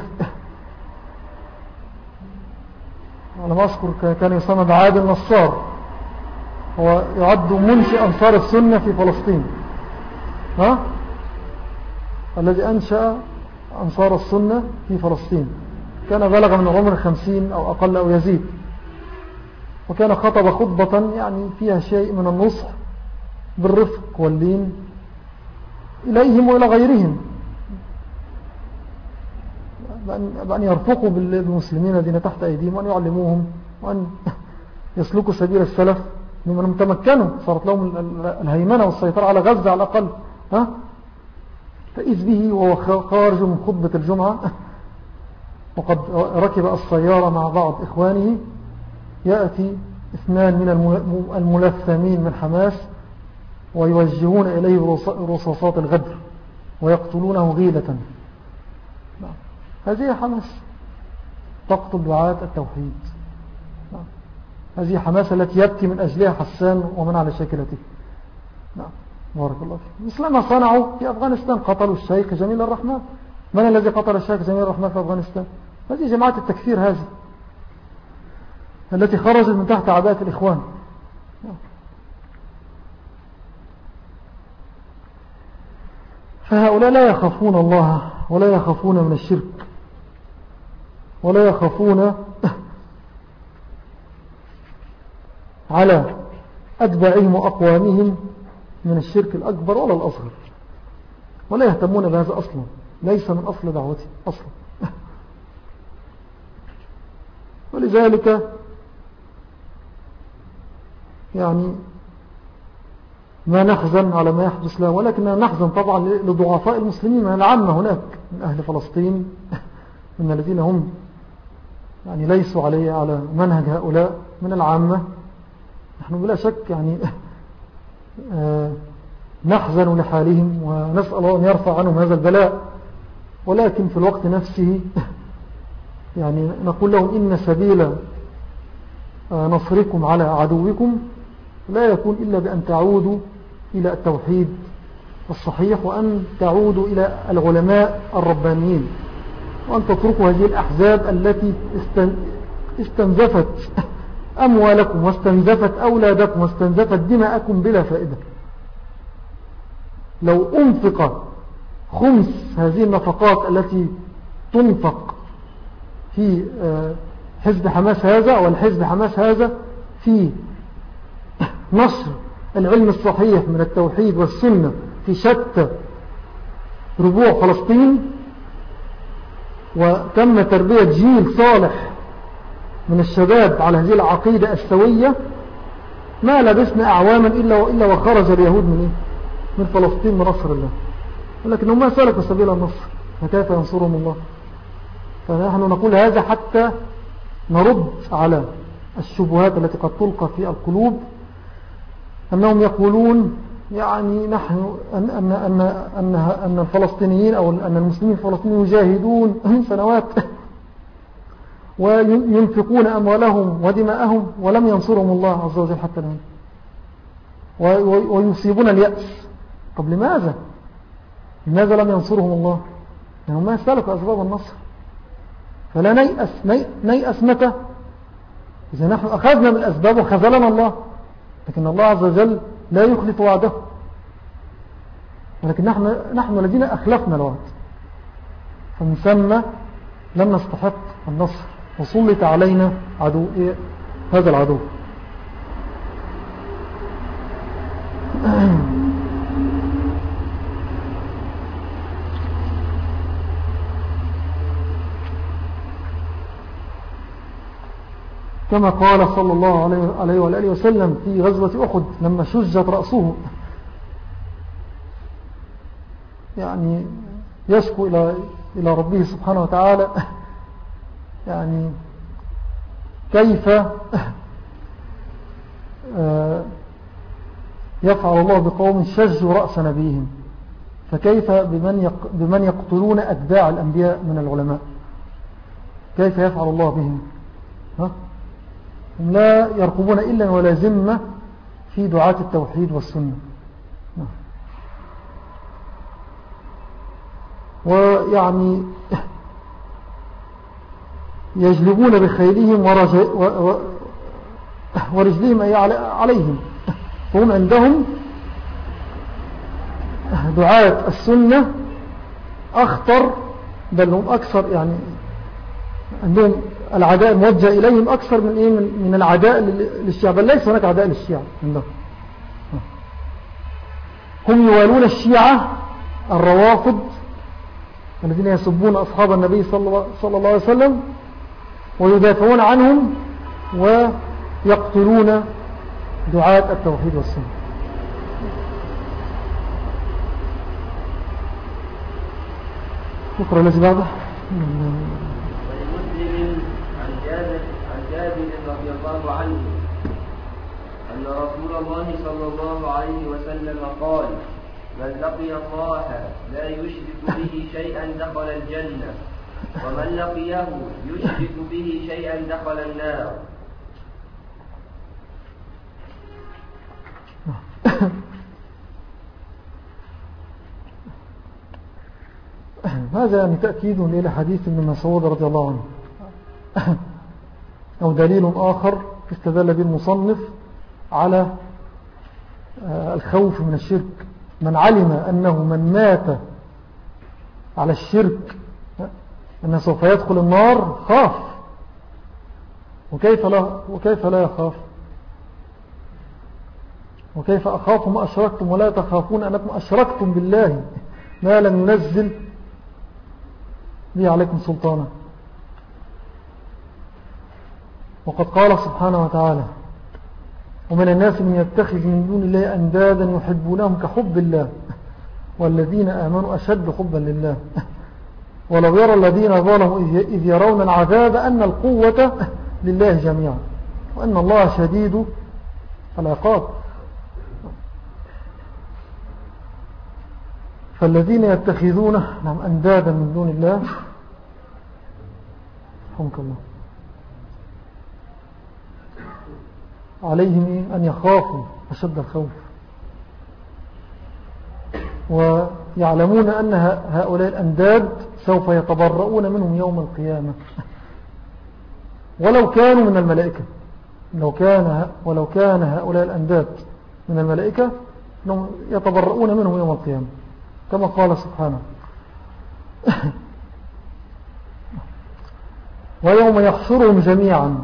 Speaker 1: على ما أذكر كان يسمى بعاد النصار، هو يعد منشئ أنصار السنة في فلسطين، ها؟ الذي أنشأ أنصار السنة في فلسطين. كان بلغ من عمر خمسين أو أقل أو يزيد، وكان خطب خطبة يعني فيها شيء من النصح بالرفق واللين إليهم وإلى غيرهم، بأن يرفقوا بالمسلمين الذين تحت أيديهم، وأن يعلموهم، وأن يسلكوا سبيل السلف ممن تمكنوا، صارت لهم الهيمنة والسيطرة على غزة على الأقل. ها؟ فإذ به وهو خارج من خطبة الجمعة وقد ركب السيارة مع بعض إخوانه، يأتي اثنان من الملثمين من حماس ويوجهون إليه رصاصات الغدر ويقتلونه غيلة. هذه حماس تقتل دعاة التوحيد. هذه حماس التي يبكي من أجلها حسان ومن على شاكلته. نعم بارك الله فيه. مثل ما صنعوا في أفغانستان، قتلوا الشيخ جميل الرحمن. من الذي قتل الشيخ جميل الرحمن في أفغانستان؟ هذه جماعة التكفير هذه التي خرجت من تحت عباءة الإخوان. فهؤلاء لا يخافون الله ولا يخافون من الشرك ولا يخافون على أتباعهم وأقوامهم من الشرك الأكبر ولا الأصغر، ولا يهتمون بهذا أصلا، ليس من أصل دعوته أصلا. ولذلك يعني ما نحزن على ما يحدث له، ولكننا نحزن طبعا لضعفاء المسلمين من العامة هناك من أهل فلسطين، من الذين هم يعني ليسوا عليه على منهج هؤلاء من العامة. نحن بلا شك يعني نحزن لحالهم ونسأل الله أن يرفع عنهم هذا البلاء، ولكن في الوقت نفسه يعني نقول لهم إن سبيل نصركم على عدوكم لا يكون إلا بأن تعودوا إلى التوحيد الصحيح، وأن تعودوا إلى العلماء الربانيين وأن تتركوا هذه الأحزاب التي استنزفت أموالكم واستنزفت أولادكم واستنزفت دماءكم بلا فائدة. لو أنفق خمس هذه النفقات التي تنفق في حزب حماس هذا والحزب حماس هذا في نشر العلم الصحيح من التوحيد والسنة في شتى ربوع فلسطين، وتم تربية جيل صالح من الشباب على هذه العقيدة السوية، ما لبسنا أعواما إلا وإلا وخرج اليهود من إيه؟ من فلسطين من نصر الله، ولكنهم ما سلكوا سبيل النصر، فكيف ينصرهم الله؟ فنحن نقول هذا حتى نرد على الشبهات التي قد تلقى في القلوب، أنهم يقولون يعني نحن أن, أن, أن, أن, أن الفلسطينيين أو أن المسلمين الفلسطينيين يجاهدون سنوات وينفقون أموالهم ودماءهم ولم ينصرهم الله عز وجل حتى الآن، ويصيبون اليأس. طب لماذا؟ لماذا لم ينصرهم الله؟ لأنهم ما سلكوا أسباب النصر. فلا نيأس, نيأس متى؟ إذا نحن أخذنا من الأسباب وخذلنا الله، لكن الله عز وجل لا يخلف وعده، ولكن نحن, نحن الذين أخلفنا الوعد، فمن ثم لم نستحق النصر وسلط علينا عدو إيه؟ هذا العدو. كما قال صلى الله عليه وآله وسلم في غزوة أحد لما شجت رأسه، يعني يشكو إلى إلى ربه سبحانه وتعالى، يعني كيف يفعل الله بقوم شجوا رأس نبيهم، فكيف بمن بمن يقتلون أتباع الأنبياء من العلماء، كيف يفعل الله بهم؟ ها؟ هم لا يرقبون إلا ولا ذمة في دعاة التوحيد والسنة، ويعني يجلبون بخيلهم ورجلهم أي عليهم، فهم عندهم دعاة السنة أخطر، بل هم أكثر، يعني عندهم العداء موجه إليهم أكثر من إيه من العداء للشيعة، بل ليس هناك عداء للشيعة عندهم. هم يوالون الشيعة الروافض الذين يسبون أصحاب النبي صلى الله عليه وسلم ويدافعون عنهم ويقتلون دعاة التوحيد والسنة. نقرأ الذي بعده.
Speaker 2: رضي الله عنه أن رسول الله صلى الله عليه وسلم قال: من لقي الله لا يشرك به شيئا دخل الجنة، ومن لقيه يشرك به شيئا دخل النار.
Speaker 1: هذا يعني تأكيد إلى حديث ابن مسعود رضي الله عنه، أو دليل آخر استدل به المصنف على الخوف من الشرك. من علم أنه من مات على الشرك أنه سوف يدخل النار خاف، وكيف لا, وكيف لا يخاف؟ وكيف أخاف ما أشركتم ولا تخافون أنكم أشركتم بالله ما لم ينزل به عليكم سلطانا. وقد قال سبحانه وتعالى: ومن الناس من يتخذ من دون الله أندادا يحبونهم كحب الله والذين آمنوا أشد حبا لله ولو يرى الذين ظلموا إذ يرون العذاب أن القوة لله جميعا وأن الله شديد العقاب. فالذين يتخذون نعم أندادا من دون الله حمك الله عليهم أن يخافوا أشد الخوف. و يعلمون أن هؤلاء الأنداد سوف يتبرؤون منهم يوم القيامة ولو كانوا من الملائكة. لو كان ولو كان هؤلاء الأنداد من الملائكة يتبرؤون منهم يوم القيامة كما قال سبحانه ويوم يحشرهم جميعا.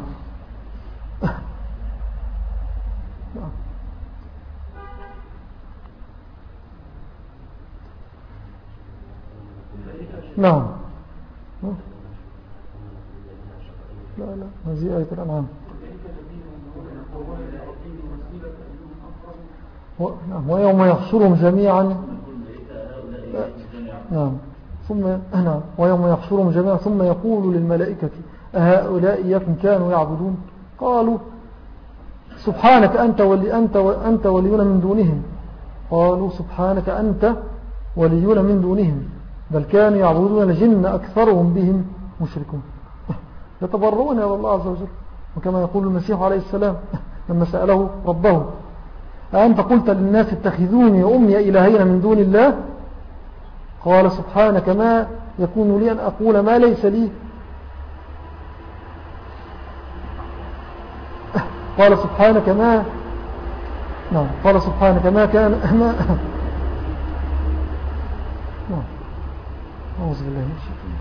Speaker 1: نعم. لا لا هذه آية الأنعام. ويوم يحشرهم جميعا. نعم. ثم نعم ويوم يحشرهم جميعا ثم يقول للملائكة أهؤلاء إياكم كانوا يعبدون قالوا سبحانك أنت ولي أنت وأنت ولينا من دونهم. قالوا سبحانك أنت ولينا من دونهم بل كانوا يعبدون الجن أكثرهم بهم مشركون. يتبرؤون إلى الله عز وجل. وكما يقول المسيح عليه السلام لما سأله ربه أنت قلت للناس اتخذوني وأمي إلهين من دون الله قال سبحانك ما يكون لي أن أقول ما ليس لي. قال سبحانك ما نعم قال سبحانك ما كان ما نعم أعوذ بالله من الشيطان.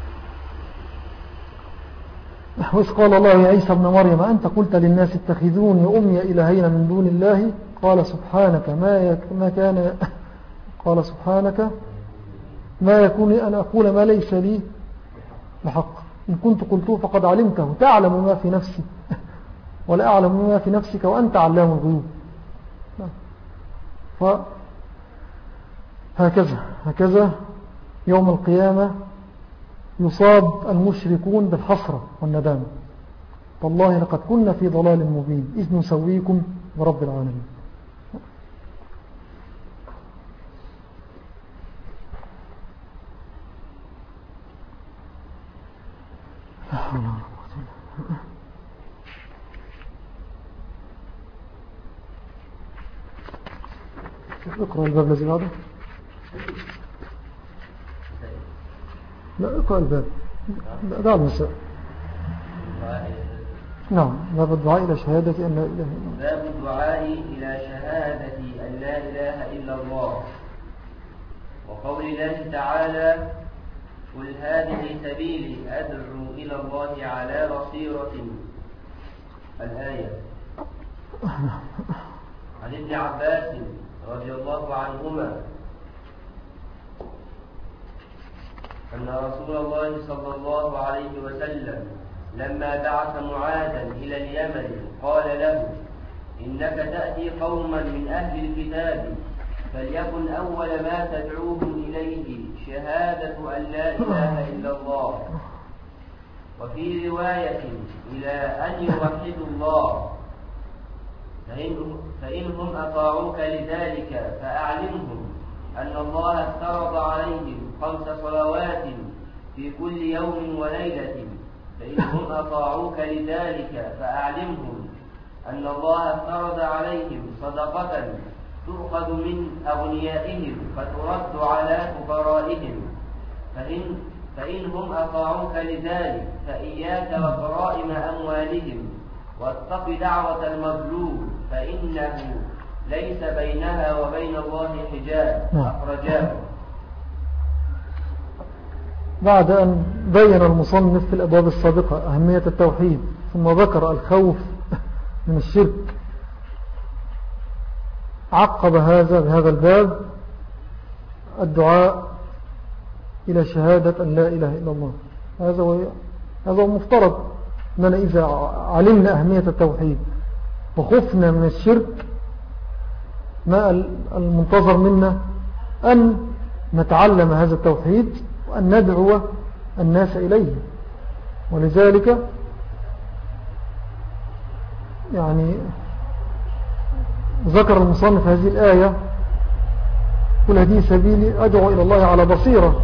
Speaker 1: وإذ قال الله يا عيسى ابن مريم أنت قلت للناس اتخذوني وأمي إلهين من دون الله قال سبحانك ما ما كان قال سبحانك ما يكون لي أن أقول ما ليس لي بحق إن كنت قلته فقد علمته تعلم ما في نفسي ولا أعلم ما في نفسك وأنت علام الغيوب. فهكذا هكذا يوم القيامة يصاب المشركون بالحسرة والندامة. والله لقد كنا في ضلال مبين إذ نسويكم برب العالمين. اقرأ الباب الذي بعده. لا اقرأ الباب دع المساء. نعم باب الدعاء إلى شهادة أن لا إله إلا الله.
Speaker 2: باب الدعاء إلى شهادة أن لا إله إلا الله وقول الله تعالى قل هذه سبيلي أدعو إلى الله على بصيرة الآية. عن ابن عباس رضي الله عنهما أن رسول الله صلى الله عليه وسلم لما بعث معاذا إلى اليمن قال له إنك تأتي قوما من أهل الكتاب فليكن أول ما تدعوهم إليه شهادة أن لا إله إلا الله وفي رواية إلى أن يوحدوا الله فإنهم أطاعوك لذلك فأعلمهم أن الله افترض عليهم خمس صلوات في كل يوم وليلة فإنهم أطاعوك لذلك فأعلمهم أن الله افترض عليهم صدقة تؤخذ من أغنيائهم فترد على فقرائهم فإن فإنهم أطاعوك لذلك فإياك وكرائم أموالهم واتق دعوة المظلوم فإنه ليس بينها وبين الله حجاب. أخرجاه.
Speaker 1: بعد أن بين المصنف في الأبواب السابقة أهمية التوحيد ثم ذكر الخوف من الشرك عقب هذا بهذا الباب الدعاء إلى شهادة أن لا إله إلا الله. هذا هو هذا هو مفترض أننا إذا علمنا أهمية التوحيد وخفنا من الشرك ما المنتظر منا أن نتعلم هذا التوحيد وأن ندعو الناس إليه. ولذلك يعني ذكر المصنف هذه الآية قل هذه سبيلي أدعو إلى الله على بصيرة.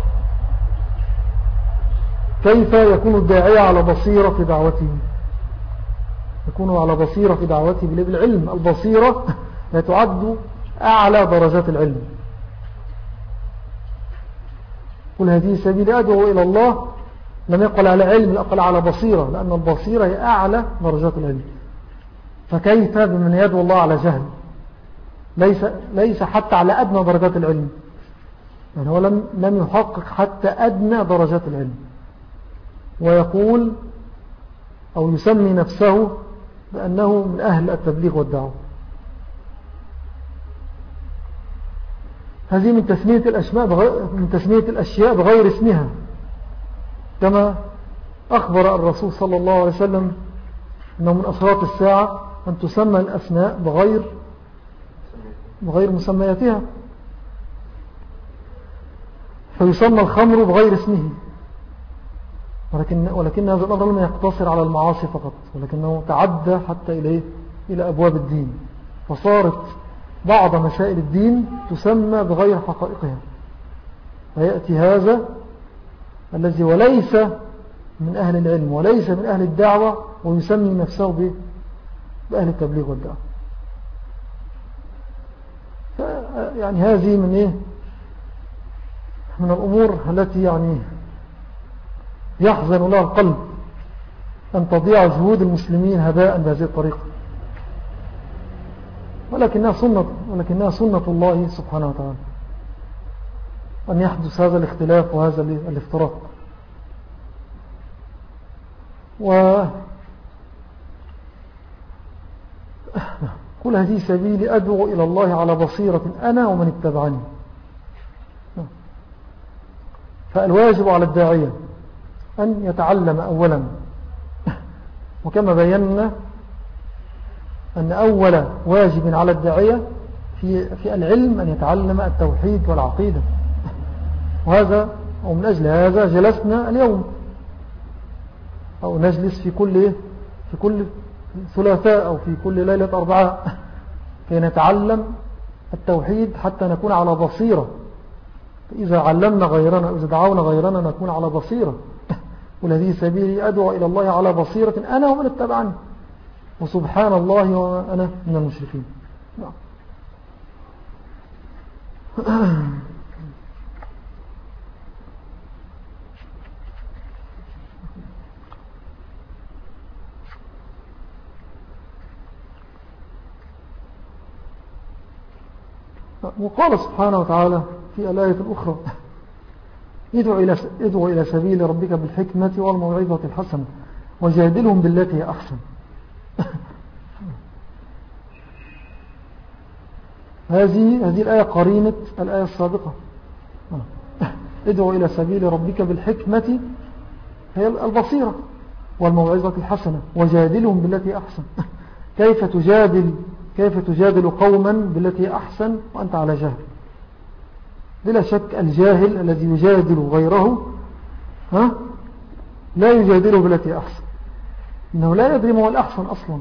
Speaker 1: كيف يكون الداعية على بصيرة في دعوته؟ يكون على بصيرة في دعوته بالعلم. البصيرة لا تعد أعلى درجات العلم. قل هذه سبيل أدعو إلى الله، لم يقل على علم، لقل على بصيرة، لأن البصيرة هي أعلى درجات العلم. فكيف بمن يدعو الله على جهل؟ ليس, ليس حتى على أدنى درجات العلم، يعني هو لم, لم يحقق حتى أدنى درجات العلم، ويقول أو يسمي نفسه بأنه من أهل التبليغ والدعوة. هذه من تسمية الأشياء بغير, من تسمية الأشياء بغير اسمها، كما أخبر الرسول صلى الله عليه وسلم أنه من أشراط الساعة أن تسمى الأسماء بغير بغير مسمياتها، فيسمى الخمر بغير اسمه، ولكن, ولكن هذا الأمر لم يقتصر على المعاصي فقط، ولكنه تعدى حتى إليه إلى أبواب الدين، فصارت بعض مسائل الدين تسمى بغير حقائقها. فيأتي هذا الذي وليس من أهل العلم وليس من أهل الدعوة ويسمي نفسه بأهل التبليغ والدعوة. يعني هذه من إيه؟ من الأمور التي يعني يحزن لها القلب أن تضيع جهود المسلمين هباء بهذه الطريقة، ولكنها سنة, ولكنها سنة الله سبحانه وتعالى أن يحدث هذا الاختلاف وهذا الافتراق. و كل هذه سبيلي أدعو إلى الله على بصيرة أنا ومن اتبعني. فالواجب على الداعية أن يتعلم أولا، وكما بينا أن أول واجب على الداعية في, في العلم أن يتعلم التوحيد والعقيدة، وهذا ومن أجل هذا جلسنا اليوم أو نجلس في كل في كل ثلاثاء أو في كل ليلة أربعاء كي نتعلم التوحيد حتى نكون على بصيرة. إذا علمنا غيرنا إذا دعونا غيرنا نكون على بصيرة. والذي سبيلي أدعو إلى الله على بصيرة أنا ومن اتبعني وسبحان الله وأنا من المشركين. نعم. وقال سبحانه وتعالى في الآية الأخرى ادعو إلى, ادعو إلى سبيل ربك بالحكمة والموعظة الحسنة وجادلهم بالتي هي أحسن. هذه هذه الآية قرينة الآية السابقة. ادعو إلى سبيل ربك بالحكمة هي البصيرة والموعظة الحسنة وجادلهم بالتي أحسن. كيف تجادل كيف تجادل قوما بالتي أحسن وأنت على جهل؟ بلا شك الجاهل الذي يجادل غيره ها لا يجادله بالتي أحسن، إنه لا يدري ما هو الأحسن أصلا.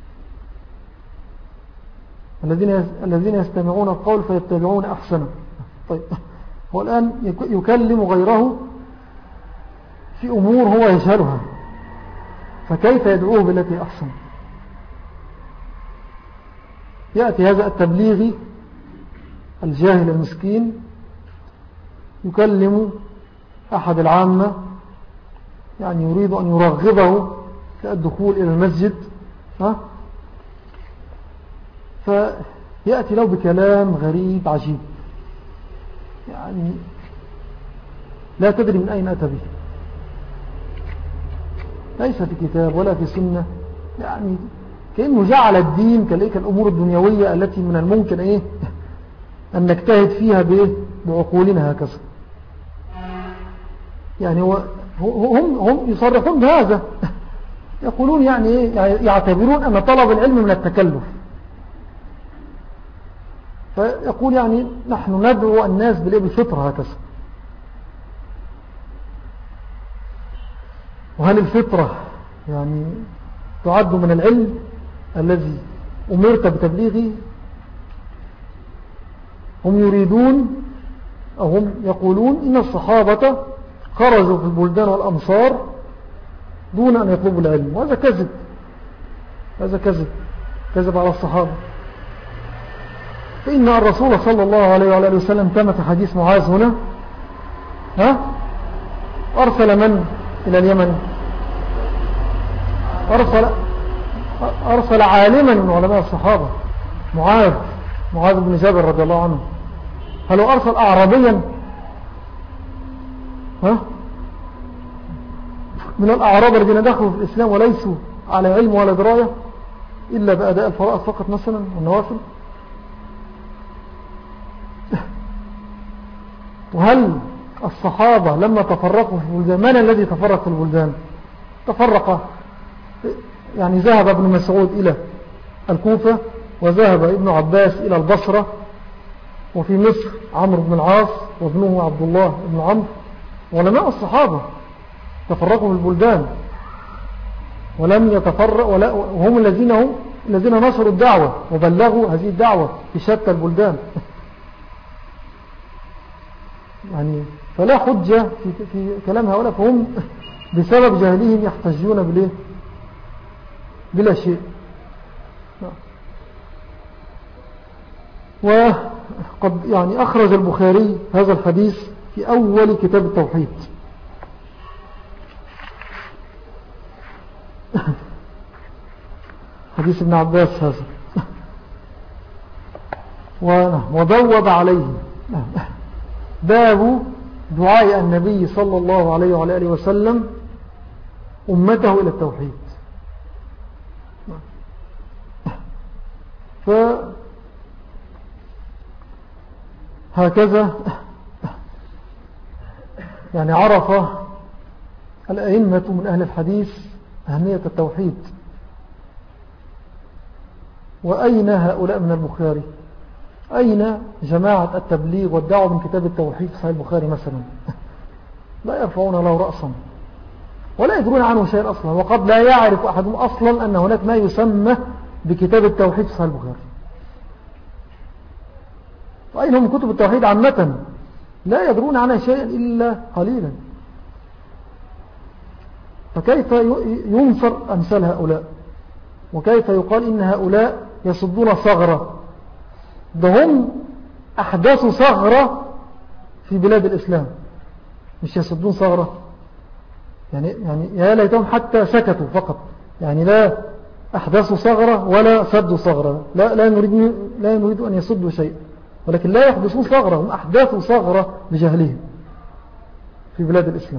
Speaker 1: الذين الذين يستمعون القول فيتبعون أحسنه. طيب هو الآن يكلم غيره في أمور هو يجهلها، فكيف يدعوه بالتي أحسن؟ يأتي هذا التبليغي الجاهل المسكين يكلم أحد العامة، يعني يريد أن يرغبه في الدخول إلى المسجد، ها؟ فيأتي له بكلام غريب عجيب، يعني لا تدري من أين أتى به، ليس في كتاب ولا في سنة، يعني كأنه جعل الدين كالإيه الأمور الدنيوية التي من الممكن إيه أن نجتهد فيها بعقولنا هكذا. يعني هو هم, هم يصرحون بهذا، يقولون يعني إيه يعتبرون أن طلب العلم من التكلف، فيقول يعني نحن ندعو الناس بالفطرة هكذا. وهل الفطرة يعني تعد من العلم الذي أمرت بتبليغه؟ هم يريدون أو هم يقولون إن الصحابة خرجوا في البلدان والأمصار دون أن يطلبوا العلم، وهذا كذب، هذا كذب كذب على الصحابة. فإن الرسول صلى الله عليه وعلى وسلم كما في حديث معاذ هنا ها أرسل من إلى اليمن؟ أرسل, أرسل عالما من علماء الصحابة، معاذ معاذ بن جبل رضي الله عنه. هل هو أرسل أعرابيا؟ ها من الأعراب الذين دخلوا في الإسلام وليسوا على علم ولا دراية إلا بأداء الفرائض فقط مثلا والنوافل؟ وهل الصحابة لما تفرقوا في البلدان، من الذي تفرق في البلدان؟ تفرق يعني ذهب ابن مسعود إلى الكوفة، وذهب ابن عباس إلى البصرة، وفي مصر عمرو بن العاص وابنه عبد الله بن عمرو. علماء الصحابة تفرقوا في البلدان ولم يتفرق، وهم الذين هم الذين نشروا الدعوة وبلغوا هذه الدعوة في شتى البلدان. يعني فلا حجة في, في كلام هؤلاء، فهم بسبب جهلهم يحتجون بليه بلا شيء. وقد يعني أخرج البخاري هذا الحديث في أول كتاب التوحيد. حديث ابن عباس هذا، وبوب عليه باب دعاء النبي صلى الله عليه وعلى آله وسلم أمته إلى التوحيد. فهكذا يعني عرف الأئمة من أهل الحديث أهمية التوحيد. وأين هؤلاء من البخاري؟ أين جماعة التبليغ والدعوة من كتاب التوحيد في صحيح البخاري مثلا؟ لا يرفعون له رأسا ولا يدرون عنه شيء أصلا، وقد لا يعرف أحدهم أصلا أن هناك ما يسمى بكتاب التوحيد في صحيح البخاري. وأين هم كتب التوحيد عامة؟ لا يدرون عنها شيئا إلا قليلا. فكيف ينصر أمثال هؤلاء؟ وكيف يقال إن هؤلاء يصدون ثغرة؟ ده هم أحداث ثغرة في بلاد الإسلام، مش يصدون ثغرة. يعني, يعني يا ليتهم حتى سكتوا فقط، يعني لا أحداثوا ثغرة ولا سدوا ثغرة، لا, لا, نريد لا نريد أن يصدوا شيء، ولكن لا يحدثون ثغرة، هم أحداثوا ثغرة بجهلهم في بلاد الإسلام.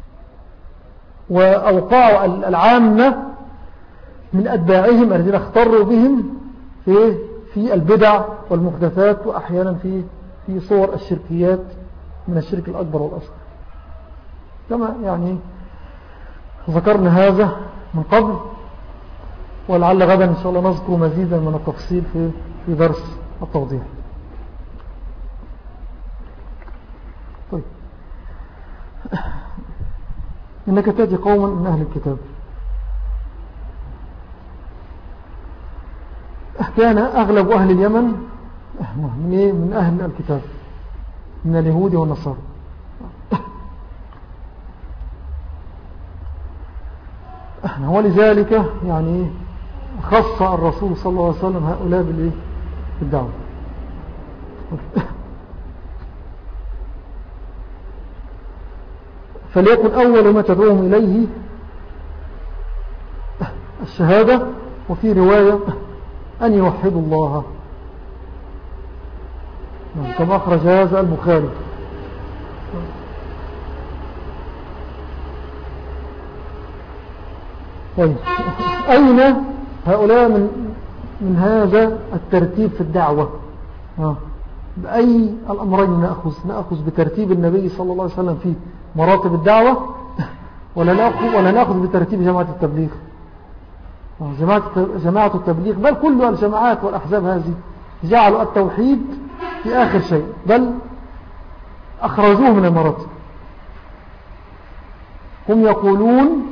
Speaker 1: وأوقعوا العامة من أتباعهم الذين اختروا بهم في في البدع والمحدثات، وأحيانا في في صور الشركيات من الشرك الأكبر والأصغر، كما يعني ذكرنا هذا من قبل. ولعل غدا إن شاء الله نذكر مزيدا من التفصيل في في درس التوضيح. طيب، إنك تأتي قوما من أهل الكتاب. كان أغلب أهل اليمن من أهل الكتاب، من اليهود والنصارى. ولذلك يعني خص الرسول صلى الله عليه وسلم هؤلاء بالدعوة. فليكن أول ما تدعوهم إليه الشهادة، وفي رواية أن يوحدوا الله، كما أخرج هذا البخاري. طيب، أين هؤلاء من, من هذا الترتيب في الدعوة؟ بأي الأمرين نأخذ؟ نأخذ بترتيب النبي صلى الله عليه وسلم في مراتب الدعوة، ولا نأخذ, ولا نأخذ بترتيب جماعة التبليغ؟ جماعة, جماعة التبليغ بل كل الجماعات والأحزاب هذه جعلوا التوحيد في آخر شيء، بل أخرجوه من المراتب. هم يقولون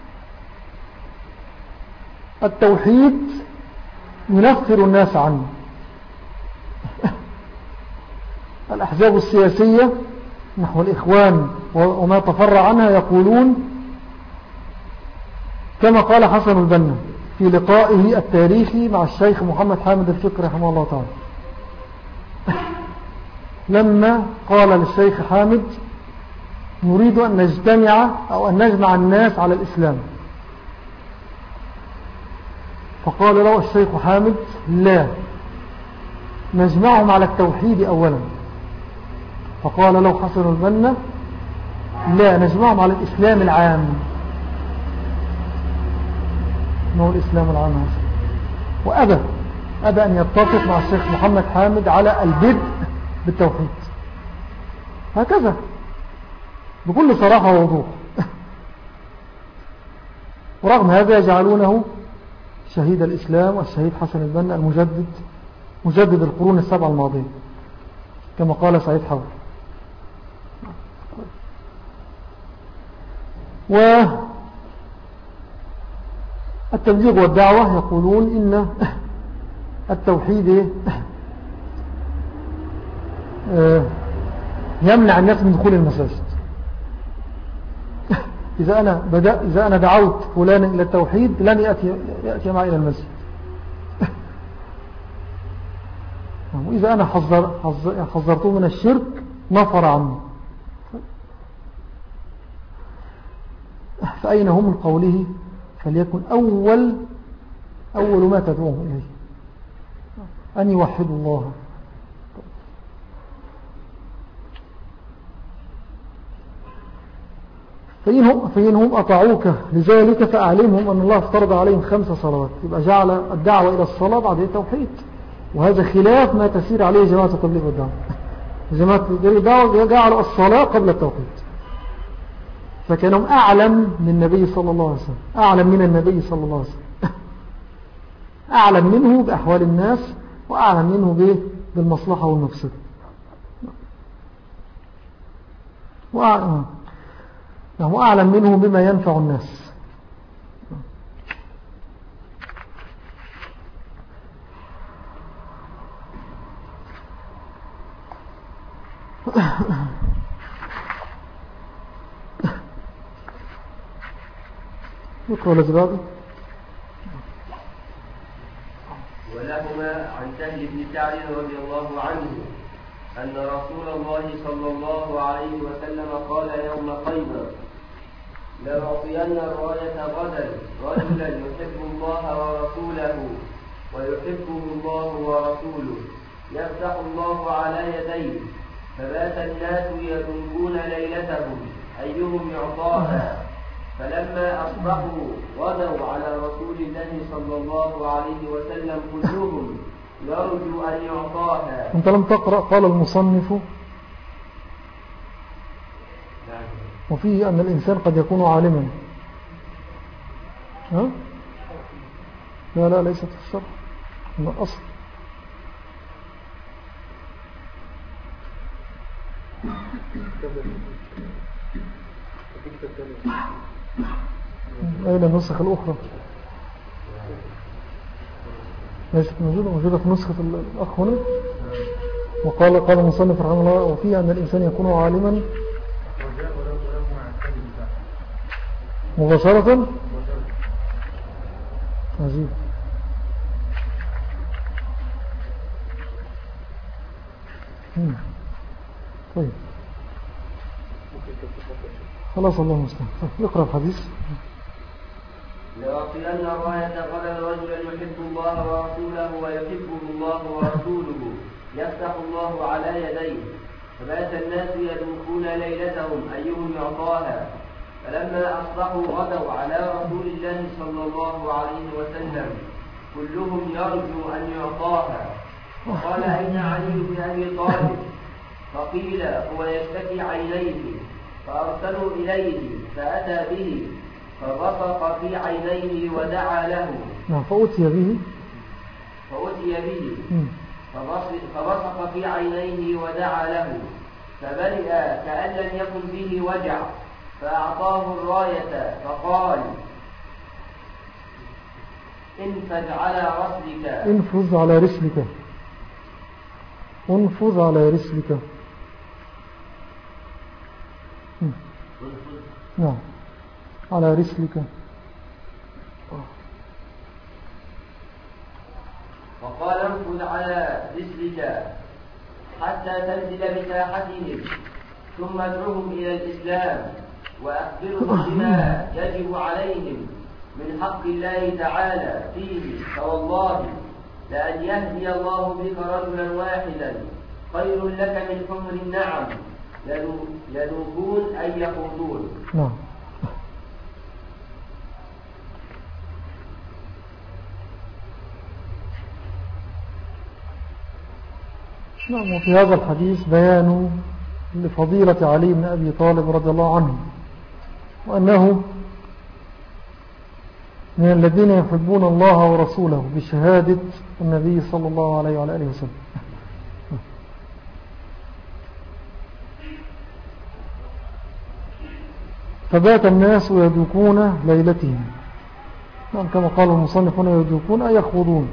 Speaker 1: التوحيد ينفر الناس عنه. الأحزاب السياسية نحو الإخوان وما تفرع عنها يقولون كما قال حسن البنا في لقائه التاريخي مع الشيخ محمد حامد الفقري رحمه الله تعالى، لما قال للشيخ حامد نريد أن نجتمع أو أن نجمع الناس على الإسلام. فقال له الشيخ حامد: لا، نجمعهم على التوحيد أولا. فقال له حسن البنا: لا، نجمعهم على الإسلام العام. ما هو الإسلام العام هذا؟ وأبى أبى أن يتفق مع الشيخ محمد حامد على البدء بالتوحيد، هكذا بكل صراحة ووضوح. ورغم هذا يجعلونه شهيد الإسلام والشهيد حسن البنا المجدد، مجدد القرون السبعة الماضية، كما قال سعيد حول. والتبليغ والدعوة يقولون إن التوحيد يمنع الناس من دخول المساجد. إذا أنا, بدأ إذا أنا دعوت فلانا إلى التوحيد لن يأتي, يأتي معي إلى المسجد. وإذا أنا حذر حذرته من الشرك نفر عنه. فأين هم من قوله فليكن أول أول ما تدعوهم إليه أن يوحدوا الله. فإنهم, فإنهم أطاعوك لذلك فأعلمهم أن الله افترض عليهم خمس صلوات. يبقى جعل الدعوة إلى الصلاة بعد التوحيد، وهذا خلاف ما تسير عليه جماعة التبليغ والدعوة. جماعة التبليغ والدعوة جعلوا الصلاة قبل التوحيد، فكانوا أعلم من النبي صلى الله عليه وسلم، أعلم من النبي صلى الله عليه وسلم، أعلم منه بأحوال الناس، وأعلم منه بالمصلحة والمفسدة. وأعلم وأعلم منه بما ينفع الناس. يقول الزبادي:
Speaker 2: ولهما عن سهل بن سعد رضي الله عنه أن رسول الله صلى الله عليه وسلم قال يوم خيبر: لأعطين الراية غدا رجلا يحب الله ورسوله ويحبه الله ورسوله يفتح الله على يديه، فبات الناس يذوقون ليلتهم أيهم يعطاها، فلما أصبحوا غدوا على رسول الله صلى الله عليه وسلم كلهم يرجو أن يعطاها.
Speaker 1: أنت لم تقرأ قال المصنف وفيه أن الإنسان قد يكون عالما. ها؟ لا لا ليست في الشرح، من الأصل. أين النسخ الأخرى؟ ليست موجودة، موجودة في نسخة الأخ هنا. وقال قال المصنف رحمه الله: وفيه أن الإنسان يكون عالما مباشرة. عجيب. طيب خلاص، الله المستعان. يقرأ الحديث.
Speaker 2: لأعطين الراية غدا رجلا يحب الله ورسوله ويحبه الله ورسوله يفتح الله على يديه، فبات الناس يدوخون ليلتهم أيهم يعطاها، فلما أصبحوا غدوا على رسول الله صلى الله عليه وسلم كلهم يرجو أن يعطاها. وقال: أين علي بن أبي طالب؟ فقيل: هو يشتكي عينيه. فأرسلوا إليه فأتى به فبصق في عينيه ودعا له.
Speaker 1: فأتي به
Speaker 2: فأتي به فبصق في عينيه ودعا له، فبرئ كأن لم يكن به وجع، فأعطاه الراية فقال: انفذ على رسلك
Speaker 1: انفذ على رسلك انفذ على رسلك نعم على رسلك.
Speaker 2: وقال: انفذ على رسلك حتى تنزل بساحتهم، ثم ادعوهم إلى الإسلام وأخبرهم بما يجب عليهم من حق الله تعالى فيه، فوالله لأن يهدي الله بك رجلا واحدا خير لك من حمر النعم يذوقون أي يخوضون.
Speaker 1: نعم. نعم. وفي هذا الحديث بيان لفضيلة علي بن أبي طالب رضي الله عنه، وأنه من الذين يحبون الله ورسوله بشهادة النبي صلى الله عليه وعلى آله وسلم. فبات الناس يدوكون ليلتهم. نعم، كما قال المصنفون يدوكون أي يخوضون.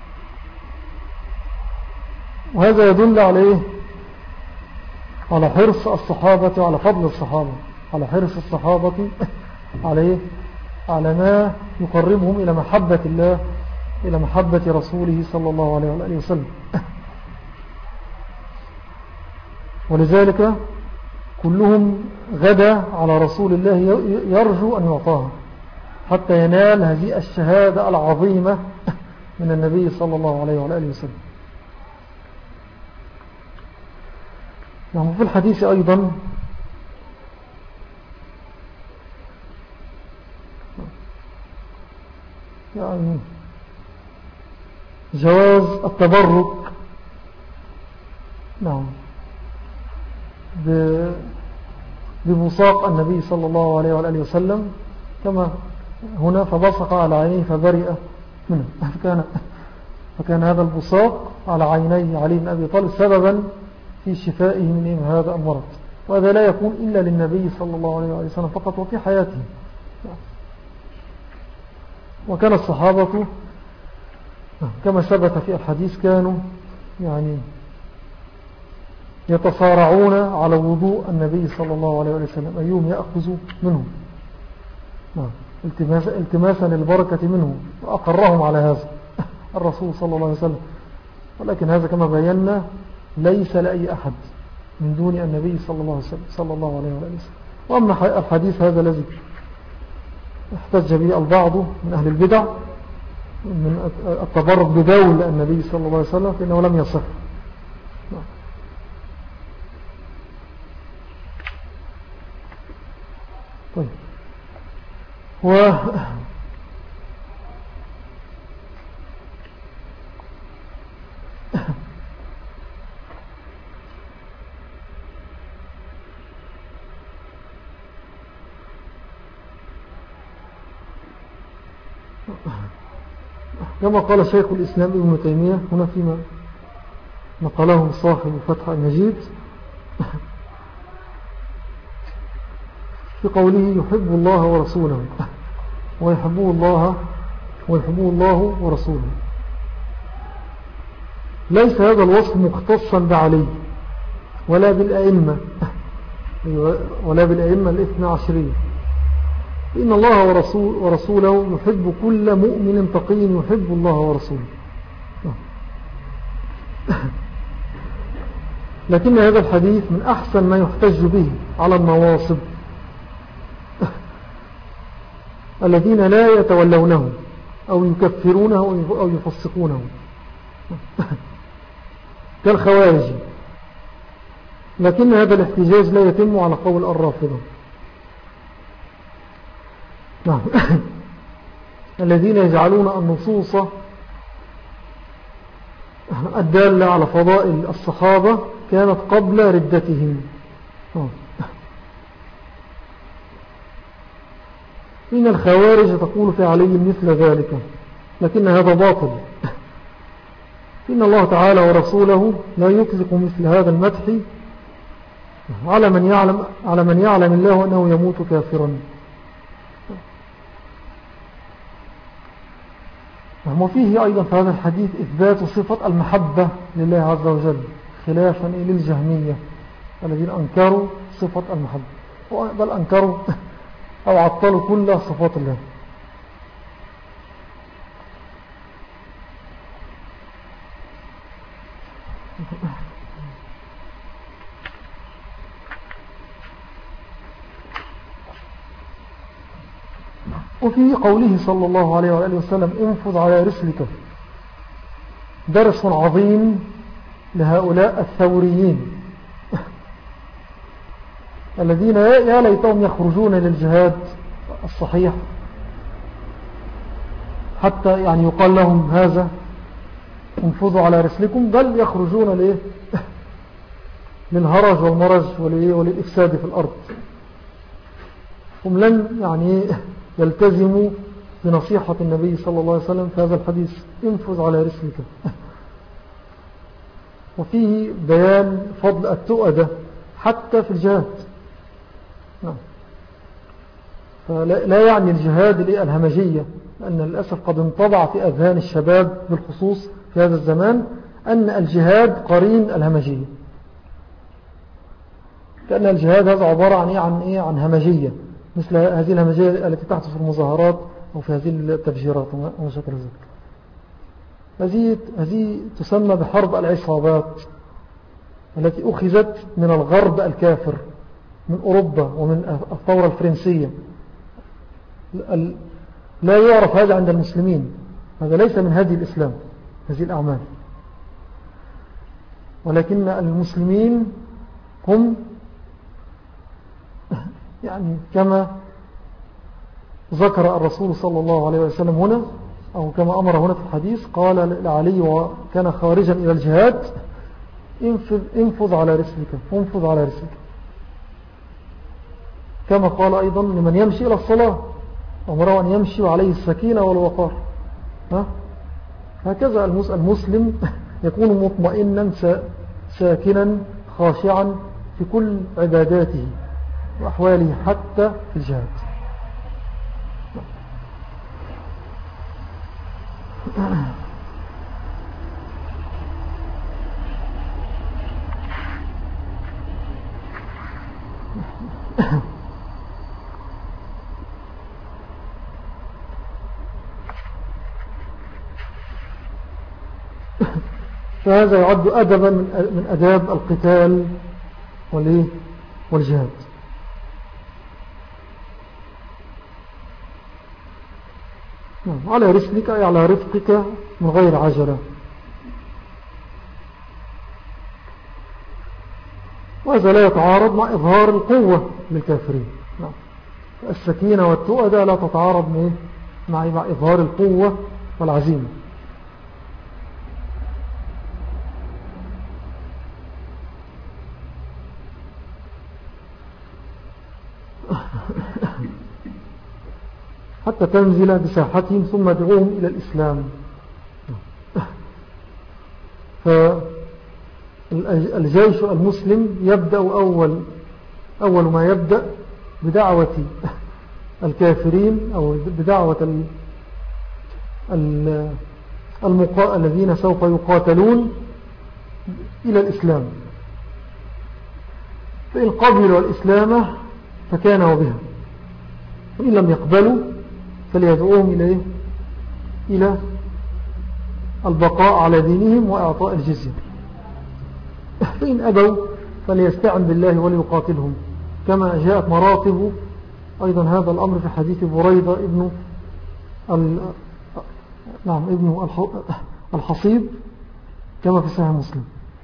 Speaker 1: وهذا يدل على إيه؟ على حرص الصحابة وعلى فضل الصحابة، على حرص الصحابة على إيه؟ على ما يقربهم إلى محبة الله، إلى محبة رسوله صلى الله عليه وآله وسلم. ولذلك كلهم غدا على رسول الله يرجو أن يعطاها حتى ينال هذه الشهادة العظيمة من النبي صلى الله عليه وآله وسلم. نعم. في الحديث أيضا يعني جواز التبرك نعم ببصاق النبي صلى الله عليه وآله وسلم، كما هنا فبصق على عينيه فبرئ منه. فكان, فكان هذا البصاق على عيني علي بن أبي طالب سببا في شفائه من هذا المرض، وهذا لا يكون إلا للنبي صلى الله عليه وسلم فقط وفي حياته. وكان الصحابة كما ثبت في الحديث كانوا يعني يتصارعون على وضوء النبي صلى الله عليه وسلم أيهم يأخذ منه التماسا للبركة منه، وأقرهم على هذا الرسول صلى الله عليه وسلم. ولكن هذا كما بينا ليس لأي أحد من دون النبي صلى الله عليه وسلم صلى الله عليه وسلم. وأما الحديث هذا الذي احتج به البعض من أهل البدع من التبرك بدول النبي صلى الله عليه وسلم فإنه لم يصح. طيب. و كما قال شيخ الإسلام ابن تيمية هنا فيما نقله صاحب فتح المجيد في قوله يحب الله ورسوله ويحبه الله ويحبه الله ورسوله، ليس هذا الوصف مختصا بعلي ولا بالأئمة ولا بالأئمة الاثنى عشرية، إن الله ورسول ورسوله يحب كل مؤمن تقي يحب الله ورسوله. لكن هذا الحديث من أحسن ما يحتج به على النواصب الذين لا يتولونه أو يكفرونه أو يفسقونه كالخوارج. لكن هذا الاحتجاج لا يتم على قول الرافضة نعم الذين يجعلون النصوص الدالة على فضائل الصحابة كانت قبل ردتهم. إن الخوارج تقول في علي مثل ذلك، لكن هذا باطل. إن الله تعالى ورسوله لا يطلق مثل هذا المدح على من يعلم, على من يعلم الله أنه يموت كافرا. وفيه أيضا في هذا الحديث إثبات صفة المحبة لله عز وجل خلافا للجهمية الذين أنكروا صفة المحبة، بل أنكروا أو عطلوا كل صفات الله. وفي قوله صلى الله عليه وآله وسلم انفض على رسلك درس عظيم لهؤلاء الثوريين الذين يا ليتهم يخرجون للجهاد الصحيح حتى يعني يقال لهم هذا انفضوا على رسلكم، بل يخرجون ليه للهرج والمرج وللإفساد في الأرض. هم لن يعني يلتزموا بنصيحة النبي صلى الله عليه وسلم في هذا الحديث انفذ على رسلك. وفيه بيان فضل التؤدة حتى في الجهاد. فلا يعني الجهاد الهمجية، لأن للأسف قد انطبع في أذهان الشباب بالخصوص في هذا الزمان أن الجهاد قرين الهمجية، كأن الجهاد هذا عبارة عن إيه عن, إيه عن همجية، مثل هذه الهمجية التي تحدث في المظاهرات أو في هذه التفجيرات وما شكل ذلك. هذه هذه تسمى بحرب العصابات التي أخذت من الغرب الكافر، من أوروبا ومن الثورة الفرنسية. لا يعرف هذا عند المسلمين، هذا ليس من هذه الإسلام هذه الأعمال، ولكن المسلمين هم يعني كما ذكر الرسول صلى الله عليه وسلم هنا، أو كما أمر هنا في الحديث، قال لعلي وكان خارجا إلى الجهاد انفذ, انفذ على رسلك انفذ على رسلك، كما قال أيضا لمن يمشي إلى الصلاة أمره أن يمشي وعليه السكينة والوقار. هكذا المسلم يكون مطمئنا ساكنا خاشعا في كل عباداته وأحواله حتى في الجهاد. فهذا يعد أدبا من أداب القتال والجهاد. على رسلك أي على رفقك من غير عجلة. وهذا لا يتعارض مع إظهار القوة للكافرين. السكينة والتؤدة لا تتعارض مع إظهار القوة والعزيمة. حتى تنزل بساحتهم ثم دعوهم إلى الإسلام. فالجيش المسلم يبدأ أول, أول ما يبدأ بدعوة الكافرين أو بدعوة المقا... الذين سوف يقاتلون إلى الإسلام، فإن قبلوا الإسلام فكان وبها، وإن لم يقبلوا فليدعوهم إلى إلى البقاء على دينهم وإعطاء الجزية. فإن أبوا فليستعن بالله وليقاتلهم، كما جاءت مراتب أيضا هذا الأمر في حديث بريدة ابن ال... نعم ابن الحصيب كما في صحيح مسلم.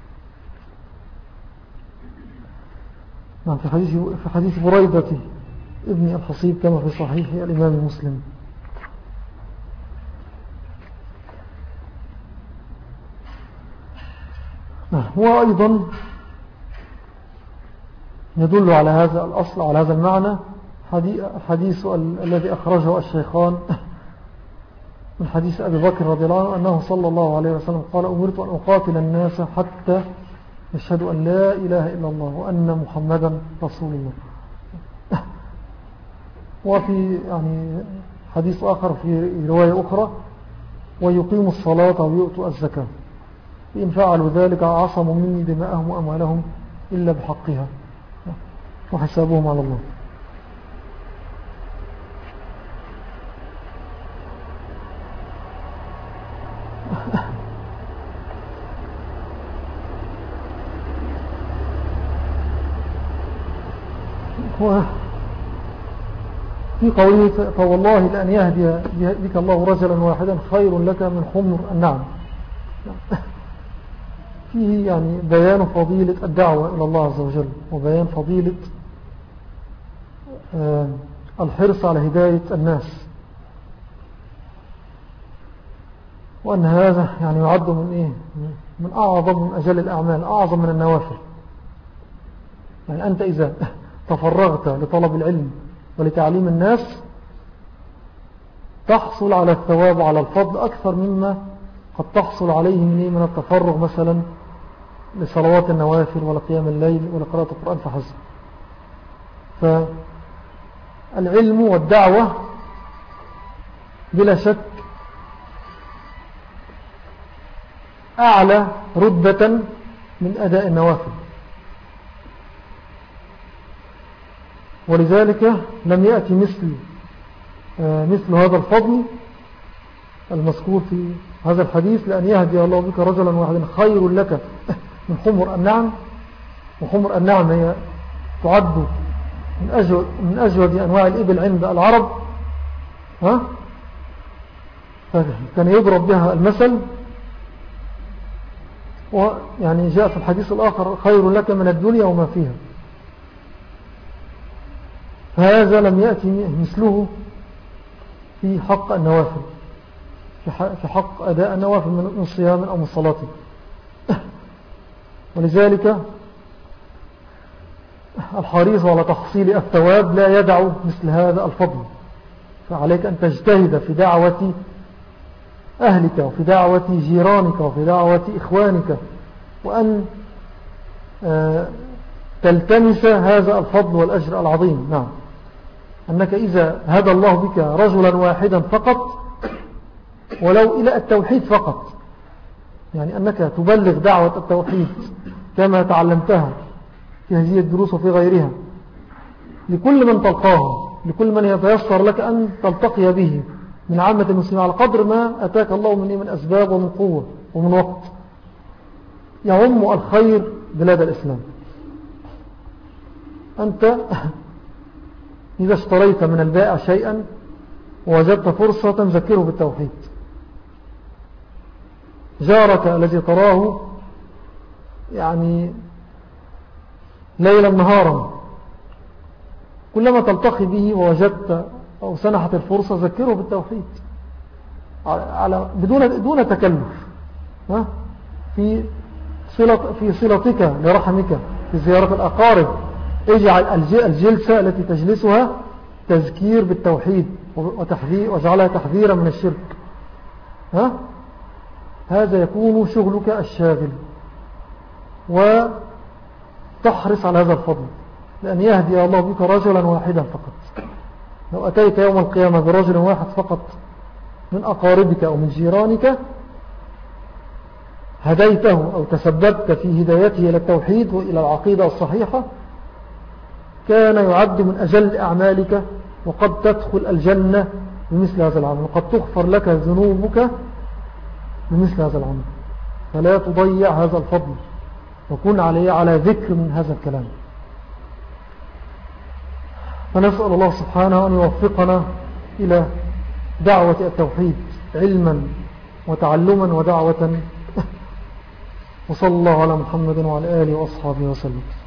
Speaker 1: نعم في حديث في حديث بريدة ابن الحصيب كما في صحيح الإمام المسلم. هو أيضا يدل على هذا الأصل، على هذا المعنى، الحديث الذي أخرجه الشيخان من حديث أبي بكر رضي الله عنه أنه صلى الله عليه وسلم قال أمرت أن أقاتل الناس حتى يشهدوا أن لا إله إلا الله وأن محمدا رسول الله. وفي يعني حديث آخر في رواية أخرى ويقيموا الصلاة ويؤتوا الزكاة، إن فعلوا ذلك عصموا مني دماءهم وأموالهم إلا بحقها وحسابهم على الله. في قوله فوالله لأن يهدي بك الله رجلا واحدا خير لك من حمر النعم. فيه يعني بيان فضيلة الدعوة إلى الله عز وجل، وبيان فضيلة الحرص على هداية الناس، وأن هذا يعني يعد من إيه من أعظم من أجل الأعمال، أعظم من النوافل. يعني أنت إذا تفرغت لطلب العلم ولتعليم الناس تحصل على الثواب وعلى الفضل أكثر مما قد تحصل عليه من التفرغ مثلا لصلوات النوافل ولا قيام الليل ولا قراءة القرآن فحسب. فالعلم والدعوة بلا شك أعلى رتبة من أداء النوافل، ولذلك لم يأتي مثل مثل هذا الفضل المذكور في هذا الحديث لأن يهدي الله بك رجلا واحدا خير لك من حمر النعم. وحمر النعم هي تعد من أجود, من أجود أنواع الإبل عند العرب، ها؟ كان يضرب بها المثل، ويعني جاء في الحديث الآخر خير لك من الدنيا وما فيها. فهذا لم يأتي مثله في حق النوافل، في حق أداء النوافل من صيام أو من صلاة. ولذلك الحريص على تحصيل الثواب لا يدع مثل هذا الفضل. فعليك أن تجتهد في دعوة أهلك وفي دعوة جيرانك وفي دعوة إخوانك، وأن تلتمس هذا الفضل والأجر العظيم. نعم، أنك إذا هدى الله بك رجلا واحدا فقط ولو إلى التوحيد فقط، يعني أنك تبلغ دعوة التوحيد كما تعلمتها في هذه الدروس وفي غيرها لكل من تلقاه، لكل من يتيسر لك أن تلتقي به من عامة المسلمين على قدر ما أتاك الله من, من أسباب ومن قوة ومن وقت، يعم الخير بلاد الإسلام. أنت إذا اشتريت من البائع شيئا ووجدت فرصة تذكره بالتوحيد، جارك الذي تراه يعني ليلا نهارا كلما تلتقي به ووجدت أو سنحت الفرصة ذكره بالتوحيد على بدون دون تكلف، في صلة في صلتك لرحمك، في زيارة الأقارب اجعل الجلسة التي تجلسها تذكير بالتوحيد وتحذير، واجعلها تحذيرا من الشرك. ها؟ هذا يكون شغلك الشاغل، وتحرص على هذا الفضل لأن يهدي الله بك رجلا واحدا فقط. لو أتيت يوم القيامة برجل واحد فقط من أقاربك أو من جيرانك هديته أو تسببت في هدايته إلى التوحيد وإلى العقيدة الصحيحة، كان يعد من أجل أعمالك، وقد تدخل الجنة بمثل هذا العمل، وقد تغفر لك ذنوبك بمثل هذا العمل. فلا تضيع هذا الفضل، وكن عليه على ذكر من هذا الكلام. فنسأل الله سبحانه أن يوفقنا إلى دعوة التوحيد علما وتعلما ودعوة. وصلى الله على محمد وعلى آله وأصحابه وسلم.